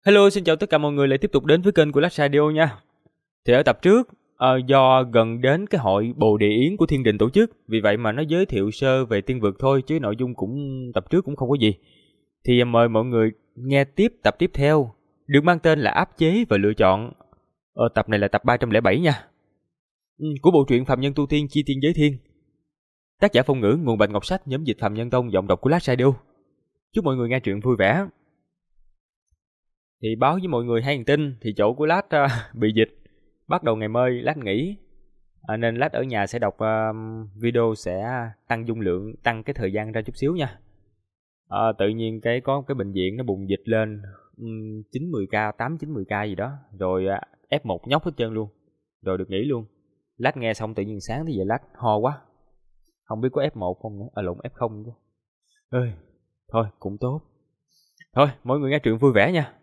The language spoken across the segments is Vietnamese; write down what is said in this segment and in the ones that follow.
Hello, xin chào tất cả mọi người lại tiếp tục đến với kênh của Lách Radio nha. Thì ở tập trước, do gần đến cái hội Bồ Đề Yến của Thiên Đình tổ chức, vì vậy mà nó giới thiệu sơ về tiên vực thôi, chứ nội dung tập trước cũng không có gì. Thì mời mọi người nghe tiếp tập tiếp theo, được mang tên là Áp chế và lựa chọn. Tập này là tập 307 nha. Của bộ truyện Phạm Nhân Tu Tiên Chi Tiên Giới Thiên. Tác giả Phong Ngữ, nguồn Bạch Ngọc Sách, nhóm dịch Phạm Nhân Tông, giọng đọc của Lách Radio. Chúc mọi người nghe truyện vui vẻ. Thì báo với mọi người hay hành tin thì chỗ của Lát bị dịch, bắt đầu ngày mới Lát nghỉ, nên Lát ở nhà sẽ đọc video sẽ tăng dung lượng, tăng cái thời gian ra chút xíu nha. Tự nhiên có cái bệnh viện nó bùng dịch lên 9-10 ca, 8-9-10 ca gì đó, rồi F1 nhóc hết trơn luôn, rồi được nghỉ luôn. Lát nghe xong tự nhiên sáng tới giờ Lát ho quá, không biết có F1 không nữa, lộn F0 chứ. Thôi cũng tốt. Thôi mọi người nghe truyện vui vẻ nha.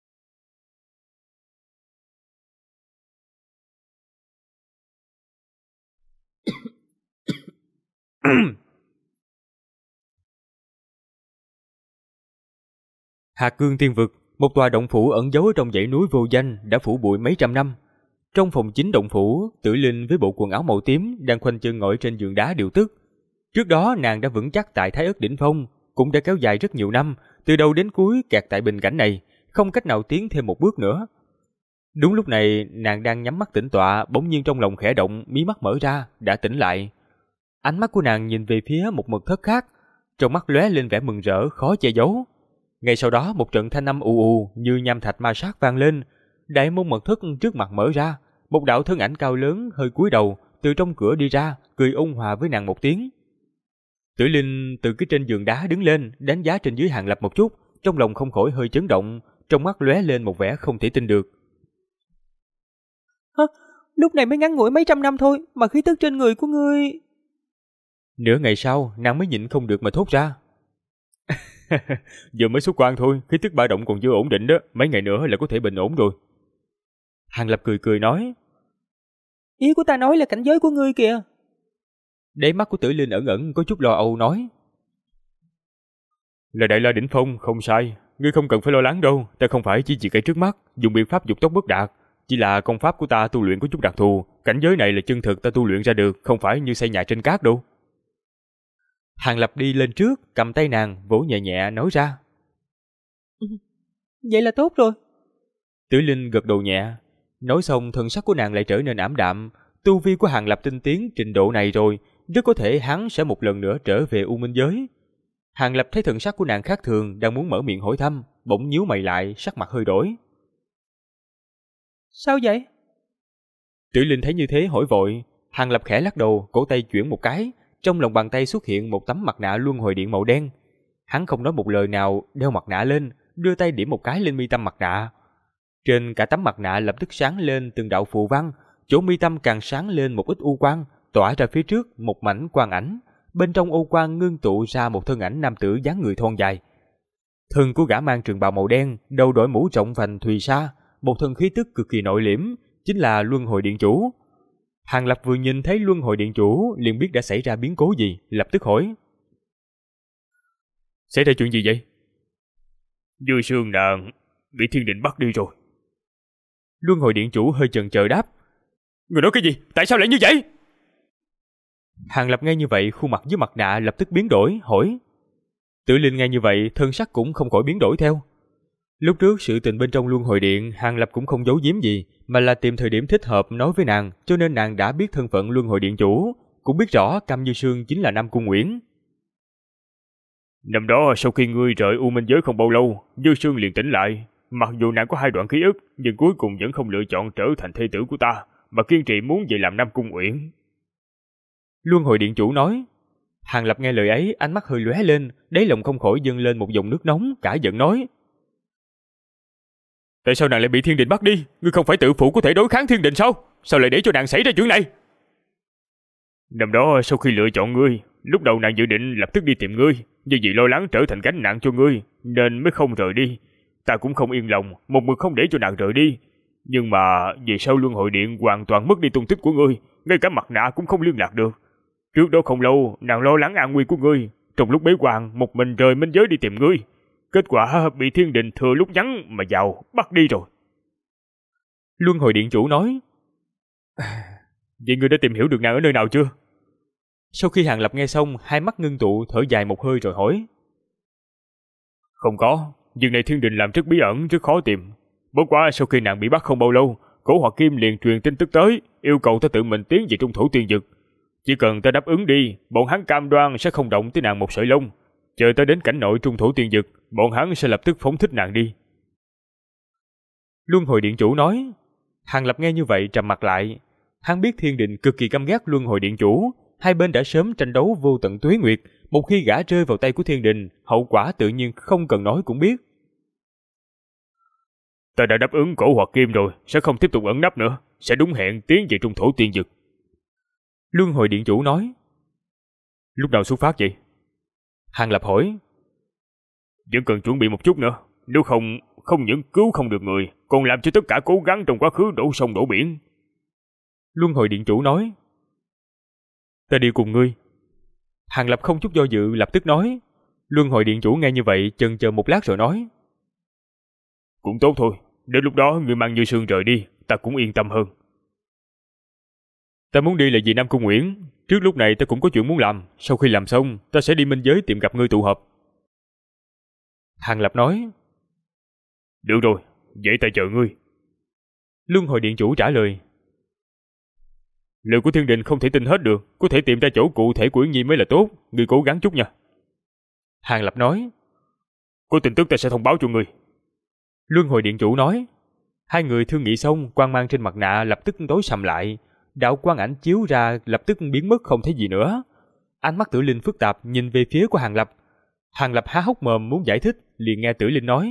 Hà Cương Tiên Vực, một tòa động phủ ẩn giấu ở trong dãy núi vô danh đã phủ bụi mấy trăm năm. Trong phòng chính động phủ, Tử Linh với bộ quần áo màu tím đang khoanh chân ngồi trên giường đá điều tức. Trước đó nàng đã vững chắc tại Thái Ất đỉnh phong, cũng đã kéo dài rất nhiều năm, từ đầu đến cuối kẹt tại bình cảnh này, không cách nào tiến thêm một bước nữa. Đúng lúc này, nàng đang nhắm mắt tĩnh tọa, bỗng nhiên trong lòng khẽ động, mí mắt mở ra, đã tỉnh lại. Ánh mắt của nàng nhìn về phía một mật thất khác, trong mắt lóe lên vẻ mừng rỡ khó che giấu. Ngay sau đó một trận thanh âm ù ù như nham thạch ma sát vang lên, đại môn mật thất trước mặt mở ra, một đạo thân ảnh cao lớn hơi cúi đầu từ trong cửa đi ra, cười ôn hòa với nàng một tiếng. Tử Linh từ cái trên giường đá đứng lên, đánh giá trên dưới Hàng Lập một chút, trong lòng không khỏi hơi chấn động, trong mắt lóe lên một vẻ không thể tin được. Lúc này mới ngắn ngủi mấy trăm năm thôi mà khí tức trên người của ngươi... Nửa ngày sau, nàng mới nhịn không được mà thốt ra. Giờ mới xuất quan thôi, khí tức ba động còn chưa ổn định đó, mấy ngày nữa là có thể bình ổn rồi. Hàng Lập cười cười nói. Ý của ta nói là cảnh giới của ngươi kìa. Đáy mắt của Tử Linh ẩn ẩn có chút lo âu nói. Là Đại La đỉnh phong, không sai, ngươi không cần phải lo lắng đâu, ta không phải chỉ cái trước mắt, dùng biện pháp dục tốc bất đạt, chỉ là công pháp của ta tu luyện có chút đặc thù, cảnh giới này là chân thực ta tu luyện ra được, không phải như xây nhà trên cát đâu. Hàng Lập đi lên trước, cầm tay nàng, vỗ nhẹ nhẹ nói ra. Vậy là tốt rồi. Tử Linh gật đầu nhẹ. Nói xong thần sắc của nàng lại trở nên ảm đạm. Tu vi của Hàng Lập tinh tiến trình độ này rồi, rất có thể hắn sẽ một lần nữa trở về U Minh giới. Hàng Lập thấy thần sắc của nàng khác thường, đang muốn mở miệng hỏi thăm, bỗng nhíu mày lại, sắc mặt hơi đổi. Sao vậy? Tử Linh thấy như thế hỏi vội. Hàng Lập khẽ lắc đầu, cổ tay chuyển một cái, trong lòng bàn tay xuất hiện một tấm mặt nạ luân hồi điện màu đen. Hắn không nói một lời nào, đeo mặt nạ lên, đưa tay điểm một cái lên mi tâm mặt nạ. Trên cả tấm mặt nạ lập tức sáng lên từng đạo phù văn, chỗ mi tâm càng sáng lên một ít u quang, tỏa ra phía trước một mảnh quang ảnh. Bên trong u quang ngưng tụ ra một thân ảnh nam tử dáng người thon dài. Thân của gã mang trường bào màu đen, đầu đội mũ rộng vành thùy sa, một thân khí tức cực kỳ nội liễm, chính là Luân Hồi Điện Chủ. Hàng Lập vừa nhìn thấy Luân Hồi Điện Chủ liền biết đã xảy ra biến cố gì, lập tức hỏi. Xảy ra chuyện gì vậy? Dư Sương nàng bị Thiên Đình bắt đi rồi. Luân Hồi Điện Chủ hơi chần chờ đáp. Người nói cái gì? Tại sao lại như vậy? Hàng Lập nghe như vậy, khuôn mặt dưới mặt nạ lập tức biến đổi, hỏi. Tử Linh nghe như vậy, thân sắc cũng không khỏi biến đổi theo. Lúc trước sự tình bên trong Luân Hồi Điện, Hàng Lập cũng không giấu giếm gì, mà là tìm thời điểm thích hợp nói với nàng, cho nên nàng đã biết thân phận Luân Hồi Điện Chủ, cũng biết rõ Cam Như Sương chính là Nam Cung Uyển. Năm đó sau khi ngươi rời U Minh giới không bao lâu, Dư Sương liền tỉnh lại. Mặc dù nàng có hai đoạn ký ức, nhưng cuối cùng vẫn không lựa chọn trở thành thê tử của ta, mà kiên trì muốn về làm Nam Cung Uyển. Luân Hồi Điện Chủ nói. Hàng Lập nghe lời ấy, ánh mắt hơi lóe lên, đáy lòng không khỏi dâng lên một dòng nước nóng, cả giận nói. Tại sao nàng lại bị Thiên Đình bắt đi? Ngươi không phải tự phụ có thể đối kháng Thiên Đình sao? Sao lại để cho nàng xảy ra chuyện này? Năm đó sau khi lựa chọn ngươi, lúc đầu nàng dự định lập tức đi tìm ngươi, nhưng vì lo lắng trở thành gánh nặng cho ngươi, nên mới không rời đi. Ta cũng không yên lòng, một mực không để cho nàng rời đi. Nhưng mà vì sau Luân Hồi Điện hoàn toàn mất đi tung tích của ngươi, ngay cả mặt nạ cũng không liên lạc được. Trước đó không lâu, nàng lo lắng an nguy của ngươi, trong lúc bế quan một mình rời minh giới đi tìm ngươi. Kết quả bị thiên đình thừa lúc nhắn mà vào bắt đi rồi. Luân hồi điện chủ nói. Vậy ngươi đã tìm hiểu được nàng ở nơi nào chưa? Sau khi Hàng Lập nghe xong, hai mắt ngưng tụ, thở dài một hơi rồi hỏi. Không có, việc này thiên đình làm rất bí ẩn, rất khó tìm. Bất quá sau khi nàng bị bắt không bao lâu, Cổ Hoạt Kim liền truyền tin tức tới, yêu cầu ta tự mình tiến về trung thổ tiên vực. Chỉ cần ta đáp ứng đi, bọn hắn cam đoan sẽ không động tới nàng một sợi lông. Chờ ta đến cảnh nội trung thổ tiên vực, bọn hắn sẽ lập tức phóng thích nàng đi. Luân hồi điện chủ nói. Hàng Lập nghe như vậy trầm mặt lại. Hắn biết thiên đình cực kỳ căm ghét luân hồi điện chủ. Hai bên đã sớm tranh đấu vô tận tuế nguyệt. Một khi gã rơi vào tay của thiên đình, hậu quả tự nhiên không cần nói cũng biết. Ta đã đáp ứng Cổ Hoạt Kim rồi, sẽ không tiếp tục ẩn nấp nữa, sẽ đúng hẹn tiến về trung thổ tiên vực. Luân hồi điện chủ nói. Lúc nào xuất phát vậy? Hàng Lập hỏi. Vẫn cần chuẩn bị một chút nữa, nếu không những cứu không được người, còn làm cho tất cả cố gắng trong quá khứ đổ sông đổ biển. Luân hồi điện chủ nói. Ta đi cùng ngươi. Hàng Lập không chút do dự lập tức nói. Luân hồi điện chủ nghe như vậy chần chờ một lát rồi nói. Cũng tốt thôi, đến lúc đó ngươi mang Như Sương rời đi, ta cũng yên tâm hơn. Ta muốn đi là vì Nam Cung Nguyễn. Trước lúc này ta cũng có chuyện muốn làm. Sau khi làm xong, ta sẽ đi minh giới tìm gặp ngươi tụ họp. Hàng Lập nói. Được rồi, vậy ta chờ ngươi. Luân hồi điện chủ trả lời. Lời của thiên đình không thể tin hết được, có thể tìm ra chỗ cụ thể của Yến Nhi mới là tốt, ngươi cố gắng chút nha. Hàng Lập nói. Có tin tức ta sẽ thông báo cho ngươi. Luân hồi điện chủ nói. Hai người thương nghị xong, quang mang trên mặt nạ lập tức tối sầm lại. Đạo quang ảnh chiếu ra lập tức biến mất không thấy gì nữa. Ánh mắt Tử Linh phức tạp nhìn về phía của Hàng Lập. Hàng Lập há hốc mồm muốn giải thích, liền nghe Tử Linh nói.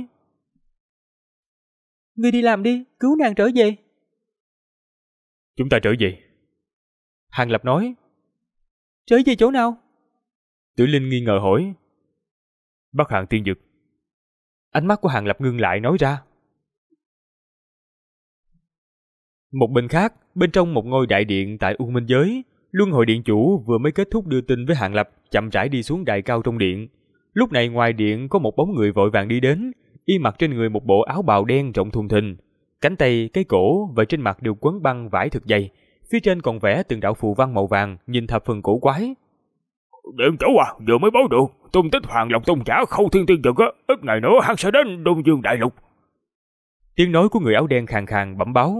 Ngươi đi làm đi, cứu nàng trở về. Chúng ta trở về. Hàng Lập nói. Trở về chỗ nào? Tử Linh nghi ngờ hỏi. Bắc Hàn tiên vực. Ánh mắt của Hàng Lập ngưng lại nói ra. Một bên khác, bên trong một ngôi đại điện tại U Minh Giới, Luân hồi điện chủ vừa mới kết thúc đưa tin với Hàng Lập, chậm rãi đi xuống đài cao trong điện. Lúc này ngoài điện có một bóng người vội vàng đi đến, y mặc trên người một bộ áo bào đen rộng thùng thình, cánh tay, cái cổ và trên mặt đều quấn băng vải thật dày, phía trên còn vẽ từng đạo phù văn màu vàng, nhìn thập phần cổ quái. Điện chủ à, vừa mới báo được, tung tích Hoàng Long Tôn giả Khâu Thiên Tiên Vực á, ít ngày nữa hắn sẽ đến Đông Dương Đại Lục. Tiếng nói của người áo đen khàn khàn bẩm báo.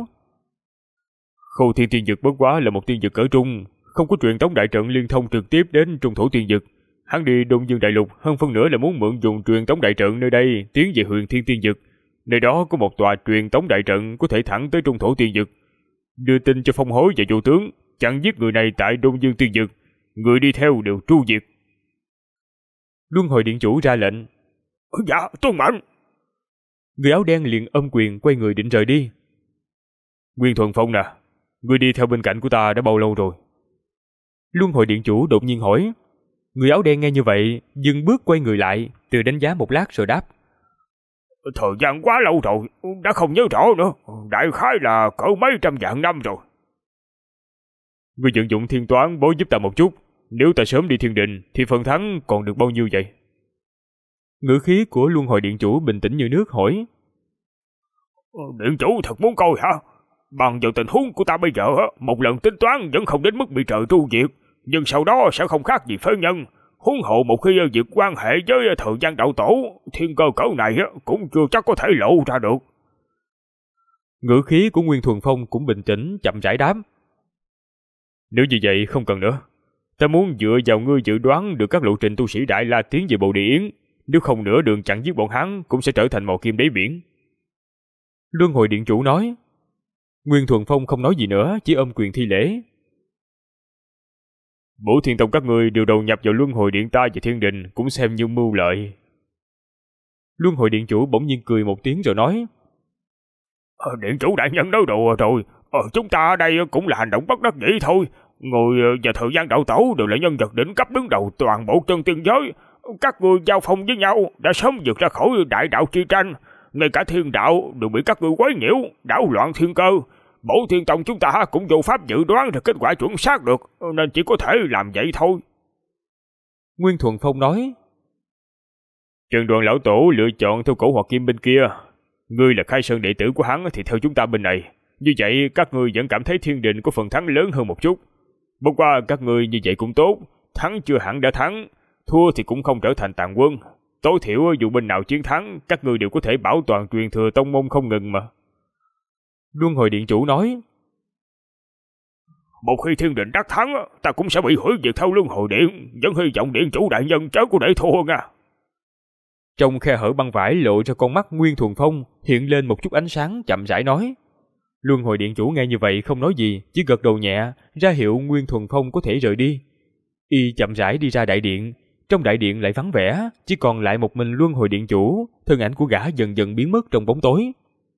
Khâu Thiên Tiên Vực bất quá là một tiên vực cỡ trung, không có truyền tống đại trận liên thông trực tiếp đến trung thổ tiên vực. Hắn đi Đông Dương Đại Lục hơn phân nửa là muốn mượn dùng truyền tống đại trận nơi đây tiến về Huyền Thiên Tiên Vực. Nơi đó có một tòa truyền tống đại trận có thể thẳng tới trung thổ tiên vực. Đưa tin cho Phong Hối và Vô Tướng, chặn giết người này tại Đông Dương Tiên Vực. Người đi theo đều tru diệt. Luân hồi điện chủ ra lệnh. Dạ, tuân mệnh. Người áo đen liền ôm quyền quay người định rời đi. Nguyên Thuần Phong nè, ngươi đi theo bên cạnh của ta đã bao lâu rồi? Luân hồi điện chủ đột nhiên hỏi. Người áo đen nghe như vậy, dừng bước quay người lại, từ đánh giá một lát rồi đáp. Thời gian quá lâu rồi, đã không nhớ rõ nữa, đại khái là cỡ mấy trăm vạn năm rồi. Ngươi vận dụng thiên toán bố giúp ta một chút, nếu ta sớm đi thiên đình thì phần thắng còn được bao nhiêu vậy? Ngữ khí của Luân hồi điện chủ bình tĩnh như nước hỏi. Điện chủ thật muốn coi hả? Bằng vào tình huống của ta bây giờ, một lần tính toán vẫn không đến mức bị trời tru diệt, nhưng sau đó sẽ không khác gì phế nhân. Huống hộ một khi việc quan hệ với thời gian đạo tổ, thiên cơ cỡ này cũng chưa chắc có thể lộ ra được. Ngữ khí của Nguyên Thuần Phong cũng bình tĩnh chậm rãi đáp. Nếu như vậy không cần nữa. Ta muốn dựa vào ngươi dự đoán được các lộ trình tu sĩ Đại La tiến về Bồ Đề Yến. Nếu không nửa đường chặn giết bọn hắn cũng sẽ trở thành mò kim đáy biển. Luân hồi điện chủ nói. Nguyên Thuần Phong không nói gì nữa, chỉ ôm quyền thi lễ. Bổ Thiên Tông các ngươi đều đầu nhập vào Luân hồi điện ta và thiên đình cũng xem như mưu lợi. Luân hồi điện chủ bỗng nhiên cười một tiếng rồi nói. Điện chủ đại nhân nói đùa rồi, chúng ta ở đây cũng là hành động bất đắc dĩ thôi. Người và thời gian đạo tổ đều là nhân vật đỉnh cấp đứng đầu toàn bộ chân tiên giới. Các ngươi giao phong với nhau đã sớm vượt ra khỏi đại đạo chi tranh. Ngay cả thiên đạo đều bị các ngươi quấy nhiễu, đảo loạn thiên cơ. Bổ Thiên Tông chúng ta cũng vô pháp dự đoán được kết quả chuẩn xác được, nên chỉ có thể làm vậy thôi. Nguyên Thuần Phong nói. Trần Đoàn lão tổ lựa chọn theo cổ hoặc kim bên kia. Ngươi là Khai Sơn đệ tử của hắn thì theo chúng ta bên này. Như vậy các ngươi vẫn cảm thấy Thiên Đình có phần thắng lớn hơn một chút. Bất qua các ngươi như vậy cũng tốt. Thắng chưa hẳn đã thắng, thua thì cũng không trở thành tàn quân. Tối thiểu dù bên nào chiến thắng, các ngươi đều có thể bảo toàn truyền thừa tông môn không ngừng mà. Luân Hồi Điện Chủ nói. Một khi Thiên Đình đắc thắng, ta cũng sẽ bị hủy diệt theo Luân Hồi Điện. Vẫn hy vọng Điện Chủ đại nhân chớ có để thua nha. Trong khe hở băng vải lộ ra con mắt Nguyên Thuần Phong hiện lên một chút ánh sáng, chậm rãi nói. Luân Hồi Điện Chủ nghe như vậy không nói gì, chỉ gật đầu nhẹ, ra hiệu Nguyên Thuần Phong có thể rời đi. Y chậm rãi đi ra đại điện, trong đại điện lại vắng vẻ, chỉ còn lại một mình Luân Hồi Điện Chủ, thân ảnh của gã dần dần biến mất trong bóng tối.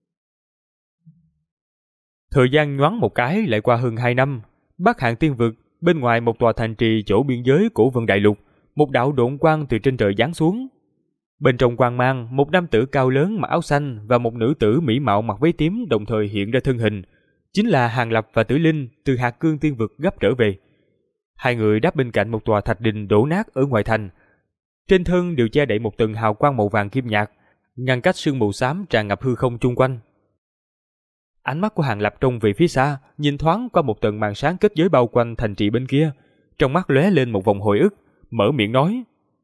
Thời gian nhoáng một cái lại qua hơn 2 năm, Bắc Hàn Tiên Vực, bên ngoài một tòa thành trì chỗ biên giới Cổ Vân Đại Lục, một đạo độn quang từ trên trời giáng xuống. Bên trong quang mang, một nam tử cao lớn mặc áo xanh và một nữ tử mỹ mạo mặc váy tím đồng thời hiện ra thân hình, chính là Hàn Lập và Tử Linh từ Hạt Cương Tiên Vực gấp trở về. Hai người đáp bên cạnh một tòa thạch đình đổ nát ở ngoài thành. Trên thân đều che đậy một tầng hào quang màu vàng kim nhạt, ngăn cách sương mù xám tràn ngập hư không chung quanh. Ánh mắt của Hàn Lập trông về phía xa, nhìn thoáng qua một tầng màn sáng kết giới bao quanh thành trì bên kia, trong mắt lóe lên một vòng hồi ức, mở miệng nói: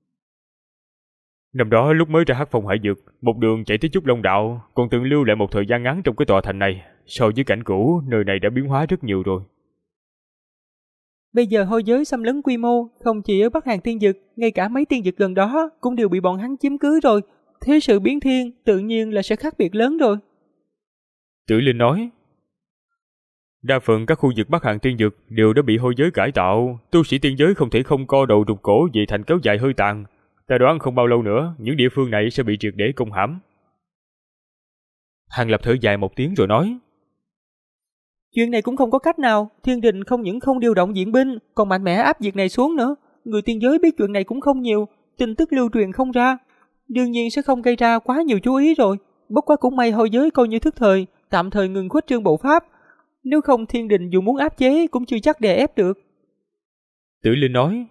Năm đó lúc mới ra Hắc Phong Hải Dược, một đường chạy tới Trúc Long Đạo, còn từng lưu lại một thời gian ngắn trong cái tòa thành này. So với cảnh cũ, nơi này đã biến hóa rất nhiều rồi. Bây giờ hôi giới xâm lấn quy mô, không chỉ ở Bắc Hàn Tiên Dực, ngay cả mấy tiên dực gần đó cũng đều bị bọn hắn chiếm cứ rồi. Thế sự biến thiên tự nhiên là sẽ khác biệt lớn rồi. Tử Linh nói: Đa phần các khu vực Bắc Hàn Tiên Dực đều đã bị hôi giới cải tạo, tu sĩ tiên giới không thể không co đầu rụt cổ vì thành kéo dài hơi tàn. Ta đoán không bao lâu nữa, những địa phương này sẽ bị triệt để công hãm. Hàn Lập thở dài một tiếng rồi nói: Chuyện này cũng không có cách nào, Thiên Đình không những không điều động viện binh, còn mạnh mẽ áp việc này xuống nữa. Người tiên giới biết chuyện này cũng không nhiều, tin tức lưu truyền không ra, đương nhiên sẽ không gây ra quá nhiều chú ý rồi. Bất quá cũng may hôi giới coi như thức thời, tạm thời ngừng khuếch trương bộ pháp. Nếu không Thiên Đình dù muốn áp chế cũng chưa chắc đè ép được. Tử Linh nói: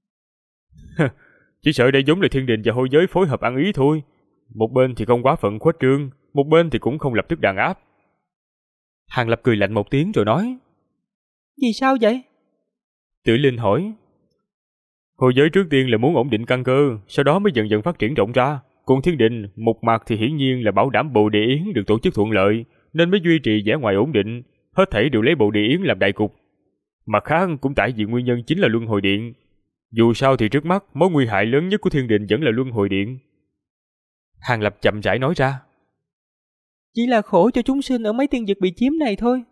Chỉ sợ đây giống là Thiên Đình và hôi giới phối hợp ăn ý thôi. Một bên thì không quá phận khuếch trương, một bên thì cũng không lập tức đàn áp. Hàn Lập cười lạnh một tiếng rồi nói: Vì sao vậy? Tử Linh hỏi: Hôi giới trước tiên là muốn ổn định căn cơ, sau đó mới dần dần phát triển rộng ra. Còn Thiên Đình, một mặt thì hiển nhiên là bảo đảm Bồ Đề Yến được tổ chức thuận lợi, nên mới duy trì vẻ ngoài ổn định, hết thảy đều lấy Bồ Đề Yến làm đại cục. Mặt khác cũng tại vì nguyên nhân chính là Luân Hồi Điện. Dù sao thì trước mắt mối nguy hại lớn nhất của Thiên Đình vẫn là Luân Hồi Điện. Hàn Lập chậm rãi nói ra: Chỉ là khổ cho chúng sinh ở mấy tiên dực bị chiếm này thôi.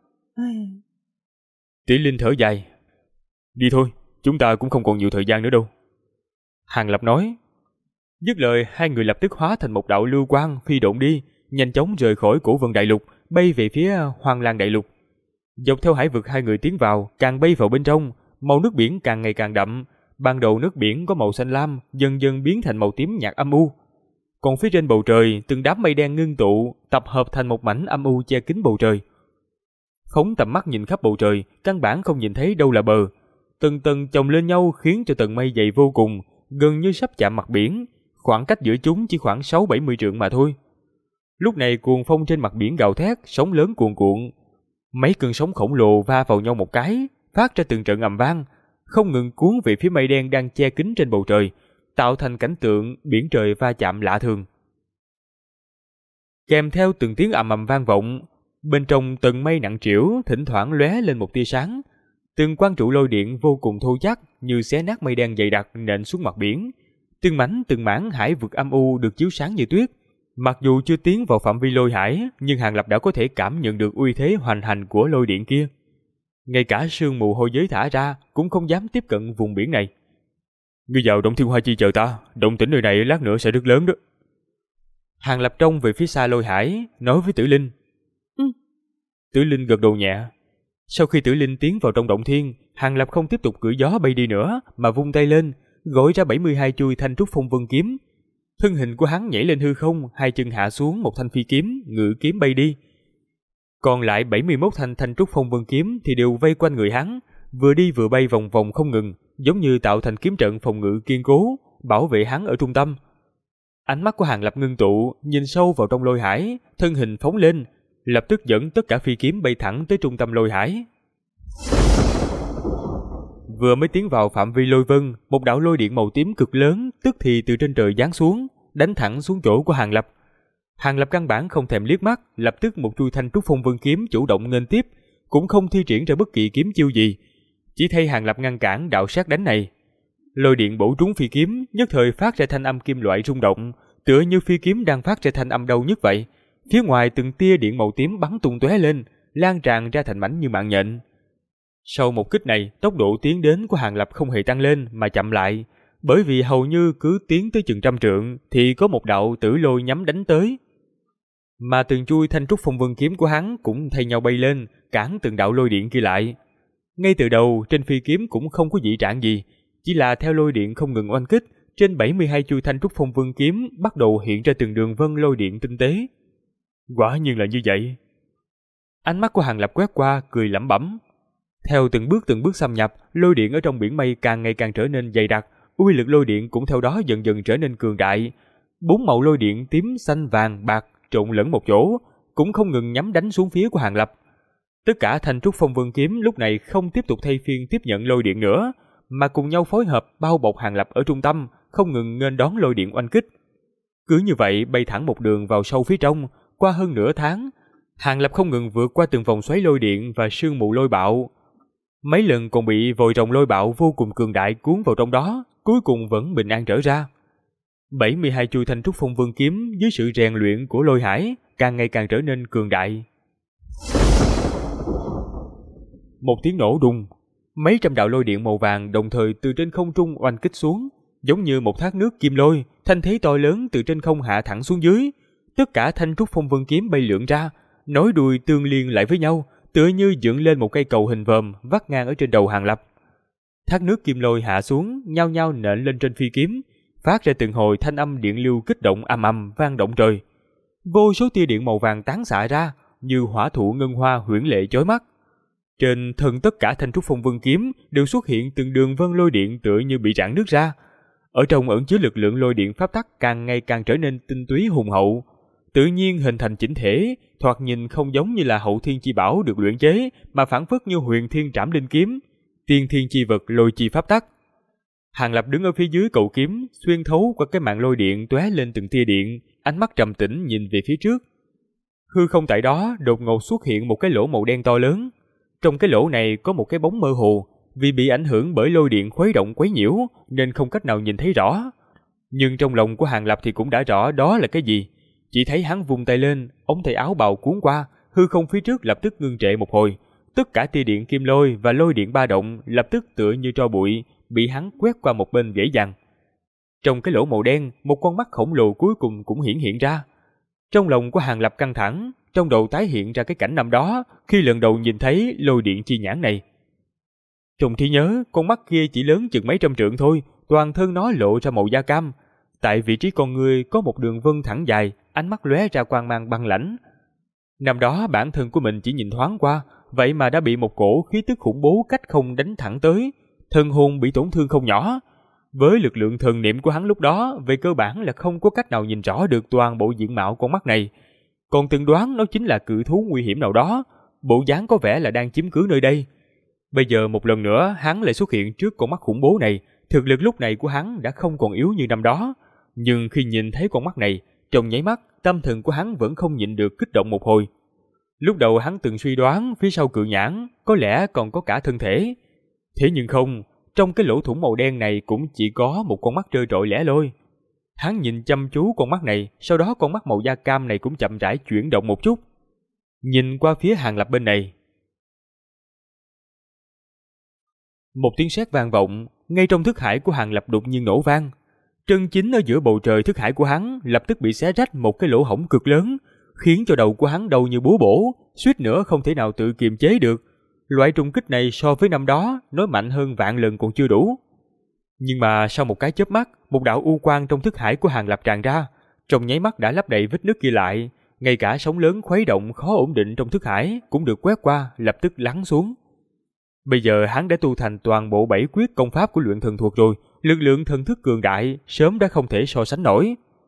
Tỷ Linh thở dài: Đi thôi, chúng ta cũng không còn nhiều thời gian nữa đâu. Hàn Lập nói. Dứt lời, hai người lập tức hóa thành một đạo lưu quang phi độn đi, nhanh chóng rời khỏi Cổ Vân Đại Lục, bay về phía Hoang Lang Đại Lục. Dọc theo hải vực hai người tiến vào, càng bay vào bên trong, màu nước biển càng ngày càng đậm. Ban đầu nước biển có màu xanh lam, dần dần biến thành màu tím nhạt âm u. Còn phía trên bầu trời, từng đám mây đen ngưng tụ, tập hợp thành một mảnh âm u che kín bầu trời. Phóng tầm mắt nhìn khắp bầu trời, căn bản không nhìn thấy đâu là bờ. Từng tầng chồng lên nhau khiến cho tầng mây dày vô cùng, gần như sắp chạm mặt biển. Khoảng cách giữa chúng chỉ khoảng 6-70 trượng mà thôi. Lúc này cuồng phong trên mặt biển gào thét, sóng lớn cuồn cuộn. Mấy cơn sóng khổng lồ va vào nhau một cái, phát ra từng trận ầm vang, không ngừng cuốn về phía mây đen đang che kín trên bầu trời, tạo thành cảnh tượng biển trời va chạm lạ thường. Kèm theo từng tiếng ầm ầm vang vọng, bên trong tầng mây nặng trĩu thỉnh thoảng lóe lên một tia sáng. Từng quang trụ lôi điện vô cùng thô chắc như xé nát mây đen dày đặc nện xuống mặt biển. Từng mảnh từng mảng hải vực âm u được chiếu sáng như tuyết. Mặc dù chưa tiến vào phạm vi lôi hải, nhưng Hàn Lập đã có thể cảm nhận được uy thế hoành hành của lôi điện kia. Ngay cả sương mù hôi giới thả ra cũng không dám tiếp cận vùng biển này. Ngươi vào Động Thiên Hoa Chi chờ ta, động tĩnh nơi này lát nữa sẽ rất lớn đó. Hàn Lập trông về phía xa lôi hải, nói với Tử Linh. Tử Linh gật đầu nhẹ. Sau khi Tử Linh tiến vào trong động thiên, Hàn Lập không tiếp tục cưỡi gió bay đi nữa, mà vung tay lên, gọi ra 72 chuôi thanh trúc phong vân kiếm. Thân hình của hắn nhảy lên hư không, hai chân hạ xuống một thanh phi kiếm, ngự kiếm bay đi. Còn lại 71 thanh trúc phong vân kiếm thì đều vây quanh người hắn, vừa đi vừa bay vòng vòng không ngừng, giống như tạo thành kiếm trận phòng ngự kiên cố, bảo vệ hắn ở trung tâm. Ánh mắt của Hàng Lập ngưng tụ, nhìn sâu vào trong lôi hải, thân hình phóng lên, lập tức dẫn tất cả phi kiếm bay thẳng tới trung tâm lôi hải. Vừa mới tiến vào phạm vi lôi vân, một đạo lôi điện màu tím cực lớn tức thì từ trên trời giáng xuống, đánh thẳng xuống chỗ của Hàng Lập. Hàng Lập căn bản không thèm liếc mắt, lập tức một chuôi Thanh Trúc Phong Vân kiếm chủ động nghênh tiếp, cũng không thi triển ra bất kỳ kiếm chiêu gì, chỉ thay Hàng Lập ngăn cản đạo sát đánh này. Lôi điện bổ trúng phi kiếm, nhất thời phát ra thanh âm kim loại rung động, tựa như phi kiếm đang phát ra thanh âm đau nhức vậy. Phía ngoài từng tia điện màu tím bắn tung tóe lên, lan tràn ra thành mảnh như mạng nhện. Sau một kích này, tốc độ tiến đến của Hàng Lập không hề tăng lên mà chậm lại, bởi vì hầu như cứ tiến tới chừng 100 trượng thì có một đạo tử lôi nhắm đánh tới. Mà từng chuôi Thanh Trúc Phong Vân kiếm của hắn cũng thay nhau bay lên, cản từng đạo lôi điện kia lại. Ngay từ đầu, trên phi kiếm cũng không có dị trạng gì, chỉ là theo lôi điện không ngừng oanh kích, trên 72 chuôi Thanh Trúc Phong Vân kiếm bắt đầu hiện ra từng đường vân lôi điện tinh tế. Quả nhiên là như vậy. Ánh mắt của Hàng Lập quét qua, cười lẩm bẩm. Theo từng bước xâm nhập, lôi điện ở trong biển mây càng ngày càng trở nên dày đặc, uy lực lôi điện cũng theo đó dần dần trở nên cường đại. 4 màu lôi điện tím, xanh, vàng, bạc trộn lẫn một chỗ, cũng không ngừng nhắm đánh xuống phía của Hàng Lập. Tất cả Thanh Trúc Phong Vân kiếm lúc này không tiếp tục thay phiên tiếp nhận lôi điện nữa, mà cùng nhau phối hợp bao bọc Hàng Lập ở trung tâm, không ngừng nghênh đón lôi điện oanh kích. Cứ như vậy bay thẳng một đường vào sâu phía trong, qua hơn nửa tháng, Hàng Lập không ngừng vượt qua từng vòng xoáy lôi điện và sương mù lôi bạo. Mấy lần còn bị vòi rồng lôi bạo vô cùng cường đại cuốn vào trong đó, cuối cùng vẫn bình an trở ra. 72 chuôi Thanh Trúc Phong Vân kiếm dưới sự rèn luyện của lôi hải càng ngày càng trở nên cường đại. Một tiếng nổ đùng, mấy trăm đạo lôi điện màu vàng đồng thời từ trên không trung oanh kích xuống, giống như một thác nước kim lôi, thanh thế to lớn từ trên không hạ thẳng xuống dưới. Tất cả Thanh Trúc Phong Vân kiếm bay lượn ra, nối đuôi tương liên lại với nhau, tựa như dựng lên một cây cầu hình vòm vắt ngang ở trên đầu Hàng Lập. Thác nước kim lôi hạ xuống, nhao nhao nện lên trên phi kiếm, phát ra từng hồi thanh âm điện lưu kích động ầm ầm vang động trời. Vô số tia điện màu vàng tán xạ ra, như hỏa thụ ngân hoa huyễn lệ chói mắt. Trên thân tất cả Thanh Trúc Phong Vân kiếm đều xuất hiện từng đường vân lôi điện tựa như bị rạn nứt ra. Ở trong ẩn chứa lực lượng lôi điện pháp tắc càng ngày càng trở nên tinh túy hùng hậu, tự nhiên hình thành chỉnh thể, thoạt nhìn không giống như là hậu thiên chi bảo được luyện chế, mà phảng phất như huyền thiên trảm linh kiếm, tiên thiên chi vật lôi chi pháp tắc. Hàng Lập đứng ở phía dưới cầu kiếm, xuyên thấu qua cái màn lôi điện tóe lên từng tia điện, ánh mắt trầm tĩnh nhìn về phía trước. Hư không tại đó đột ngột xuất hiện một cái lỗ màu đen to lớn. Trong cái lỗ này có một cái bóng mơ hồ, vì bị ảnh hưởng bởi lôi điện khuấy động quấy nhiễu nên không cách nào nhìn thấy rõ. Nhưng trong lòng của Hàng Lập thì cũng đã rõ đó là cái gì. Chỉ thấy hắn vung tay lên, ống tay áo bào cuốn qua, hư không phía trước lập tức ngưng trệ một hồi. Tất cả tia điện kim lôi và lôi điện ba động lập tức tựa như tro bụi, bị hắn quét qua một bên dễ dàng. Trong cái lỗ màu đen, một con mắt khổng lồ cuối cùng cũng hiện ra. Trong lòng của Hàng Lập căng thẳng, trong đầu tái hiện ra cái cảnh năm đó khi lần đầu nhìn thấy lôi điện chi nhãn này. Trong trí nhớ, con mắt kia chỉ lớn chừng mấy trăm trượng thôi, toàn thân nó lộ ra màu da cam. Tại vị trí con người có một đường vân thẳng dài, ánh mắt lóe ra quang mang băng lãnh. Năm đó bản thân của mình chỉ nhìn thoáng qua, vậy mà đã bị một cổ khí tức khủng bố cách không đánh thẳng tới, thần hồn bị tổn thương không nhỏ. Với lực lượng thần niệm của hắn lúc đó, về cơ bản là không có cách nào nhìn rõ được toàn bộ diện mạo con mắt này. Còn từng đoán nó chính là cự thú nguy hiểm nào đó, bộ dáng có vẻ là đang chiếm cứ nơi đây. Bây giờ một lần nữa hắn lại xuất hiện trước con mắt khủng bố này, thực lực lúc này của hắn đã không còn yếu như năm đó. Nhưng khi nhìn thấy con mắt này, trong nháy mắt, tâm thần của hắn vẫn không nhịn được kích động một hồi. Lúc đầu hắn từng suy đoán phía sau cự nhãn có lẽ còn có cả thân thể. Thế nhưng không, trong cái lỗ thủng màu đen này cũng chỉ có một con mắt trơ trọi lẻ loi. Hắn nhìn chăm chú con mắt này, sau đó con mắt màu da cam này cũng chậm rãi chuyển động một chút. Nhìn qua phía Hàng Lập bên này. Một tiếng sét vang vọng, ngay trong thức hải của Hàng Lập đột nhiên nổ vang. Chân chính ở giữa bầu trời thức hải của hắn lập tức bị xé rách một cái lỗ hổng cực lớn, khiến cho đầu của hắn đau như búa bổ, suýt nữa không thể nào tự kiềm chế được. Loại trùng kích này so với năm đó nói mạnh hơn vạn lần còn chưa đủ. Nhưng mà sau một cái chớp mắt, một đạo u quang trong thức hải của Hàng Lập tràn ra, trong nháy mắt đã lấp đầy vết nứt kia lại, ngay cả sóng lớn khuấy động khó ổn định trong thức hải cũng được quét qua, lập tức lắng xuống. Bây giờ hắn đã tu thành toàn bộ 7 quyết công pháp của luyện thần thuật rồi, lực lượng thần thức cường đại sớm đã không thể so sánh nổi.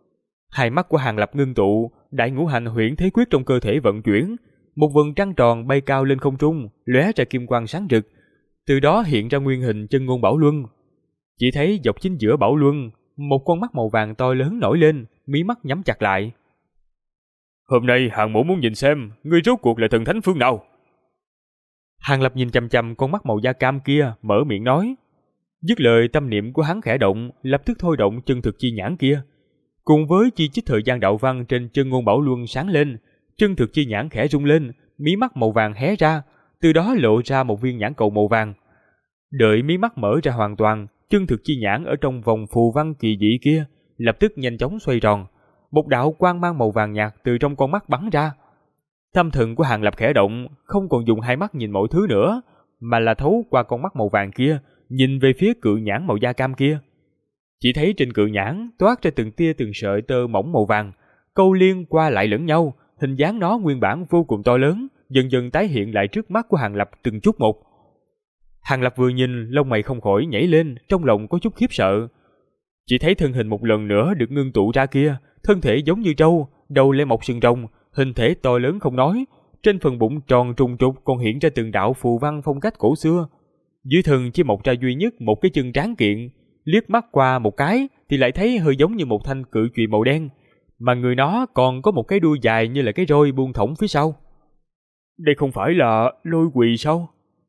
Hai mắt của Hàng Lập ngưng tụ, đại ngũ hành huyễn thế quyết trong cơ thể vận chuyển, một vầng trăng tròn bay cao lên không trung, lóe ra kim quang sáng rực, từ đó hiện ra nguyên hình chân ngôn bảo luân. Chỉ thấy dọc chính giữa bảo luân, một con mắt màu vàng to lớn nổi lên, mí mắt nhắm chặt lại. Hôm nay Hàng mỗ muốn nhìn xem, ngươi rốt cuộc là thần thánh phương nào? Hàng Lập nhìn chằm chằm con mắt màu da cam kia, mở miệng nói. Dứt lời, tâm niệm của hắn khẽ động, lập tức thôi động chân thực chi nhãn kia. Cùng với chi chích thời gian đạo văn trên chân ngôn bảo luân sáng lên, chân thực chi nhãn khẽ rung lên, mí mắt màu vàng hé ra, từ đó lộ ra một viên nhãn cầu màu vàng. Đợi mí mắt mở ra hoàn toàn, chân thực chi nhãn ở trong vòng phù văn kỳ dị kia lập tức nhanh chóng xoay tròn, một đạo quang mang màu vàng nhạt từ trong con mắt bắn ra. Tâm thần của Hàng Lập khẽ động, không còn dùng hai mắt nhìn mọi thứ nữa, mà là thấu qua con mắt màu vàng kia, nhìn về phía cự nhãn màu da cam kia. Chỉ thấy trên cự nhãn toát ra từng tia từng sợi tơ mỏng màu vàng, câu liên qua lại lẫn nhau, hình dáng nó nguyên bản vô cùng to lớn, dần dần tái hiện lại trước mắt của Hàng Lập từng chút một. Hàng Lập vừa nhìn, lông mày không khỏi nhảy lên, trong lòng có chút khiếp sợ. Chỉ thấy thân hình một lần nữa được ngưng tụ ra kia, thân thể giống như trâu, đầu lại mọc sừng rồng, hình thể to lớn không nói, trên phần bụng tròn trùng trục còn hiện ra từng đạo phù văn phong cách cổ xưa. Dưới thân chỉ mọc ra duy nhất một cái chân tráng kiện, liếc mắt qua một cái thì lại thấy hơi giống như một thanh cự chùy màu đen, mà người nó còn có một cái đuôi dài như là cái roi buông thõng phía sau. Đây không phải là lôi quỳ sao?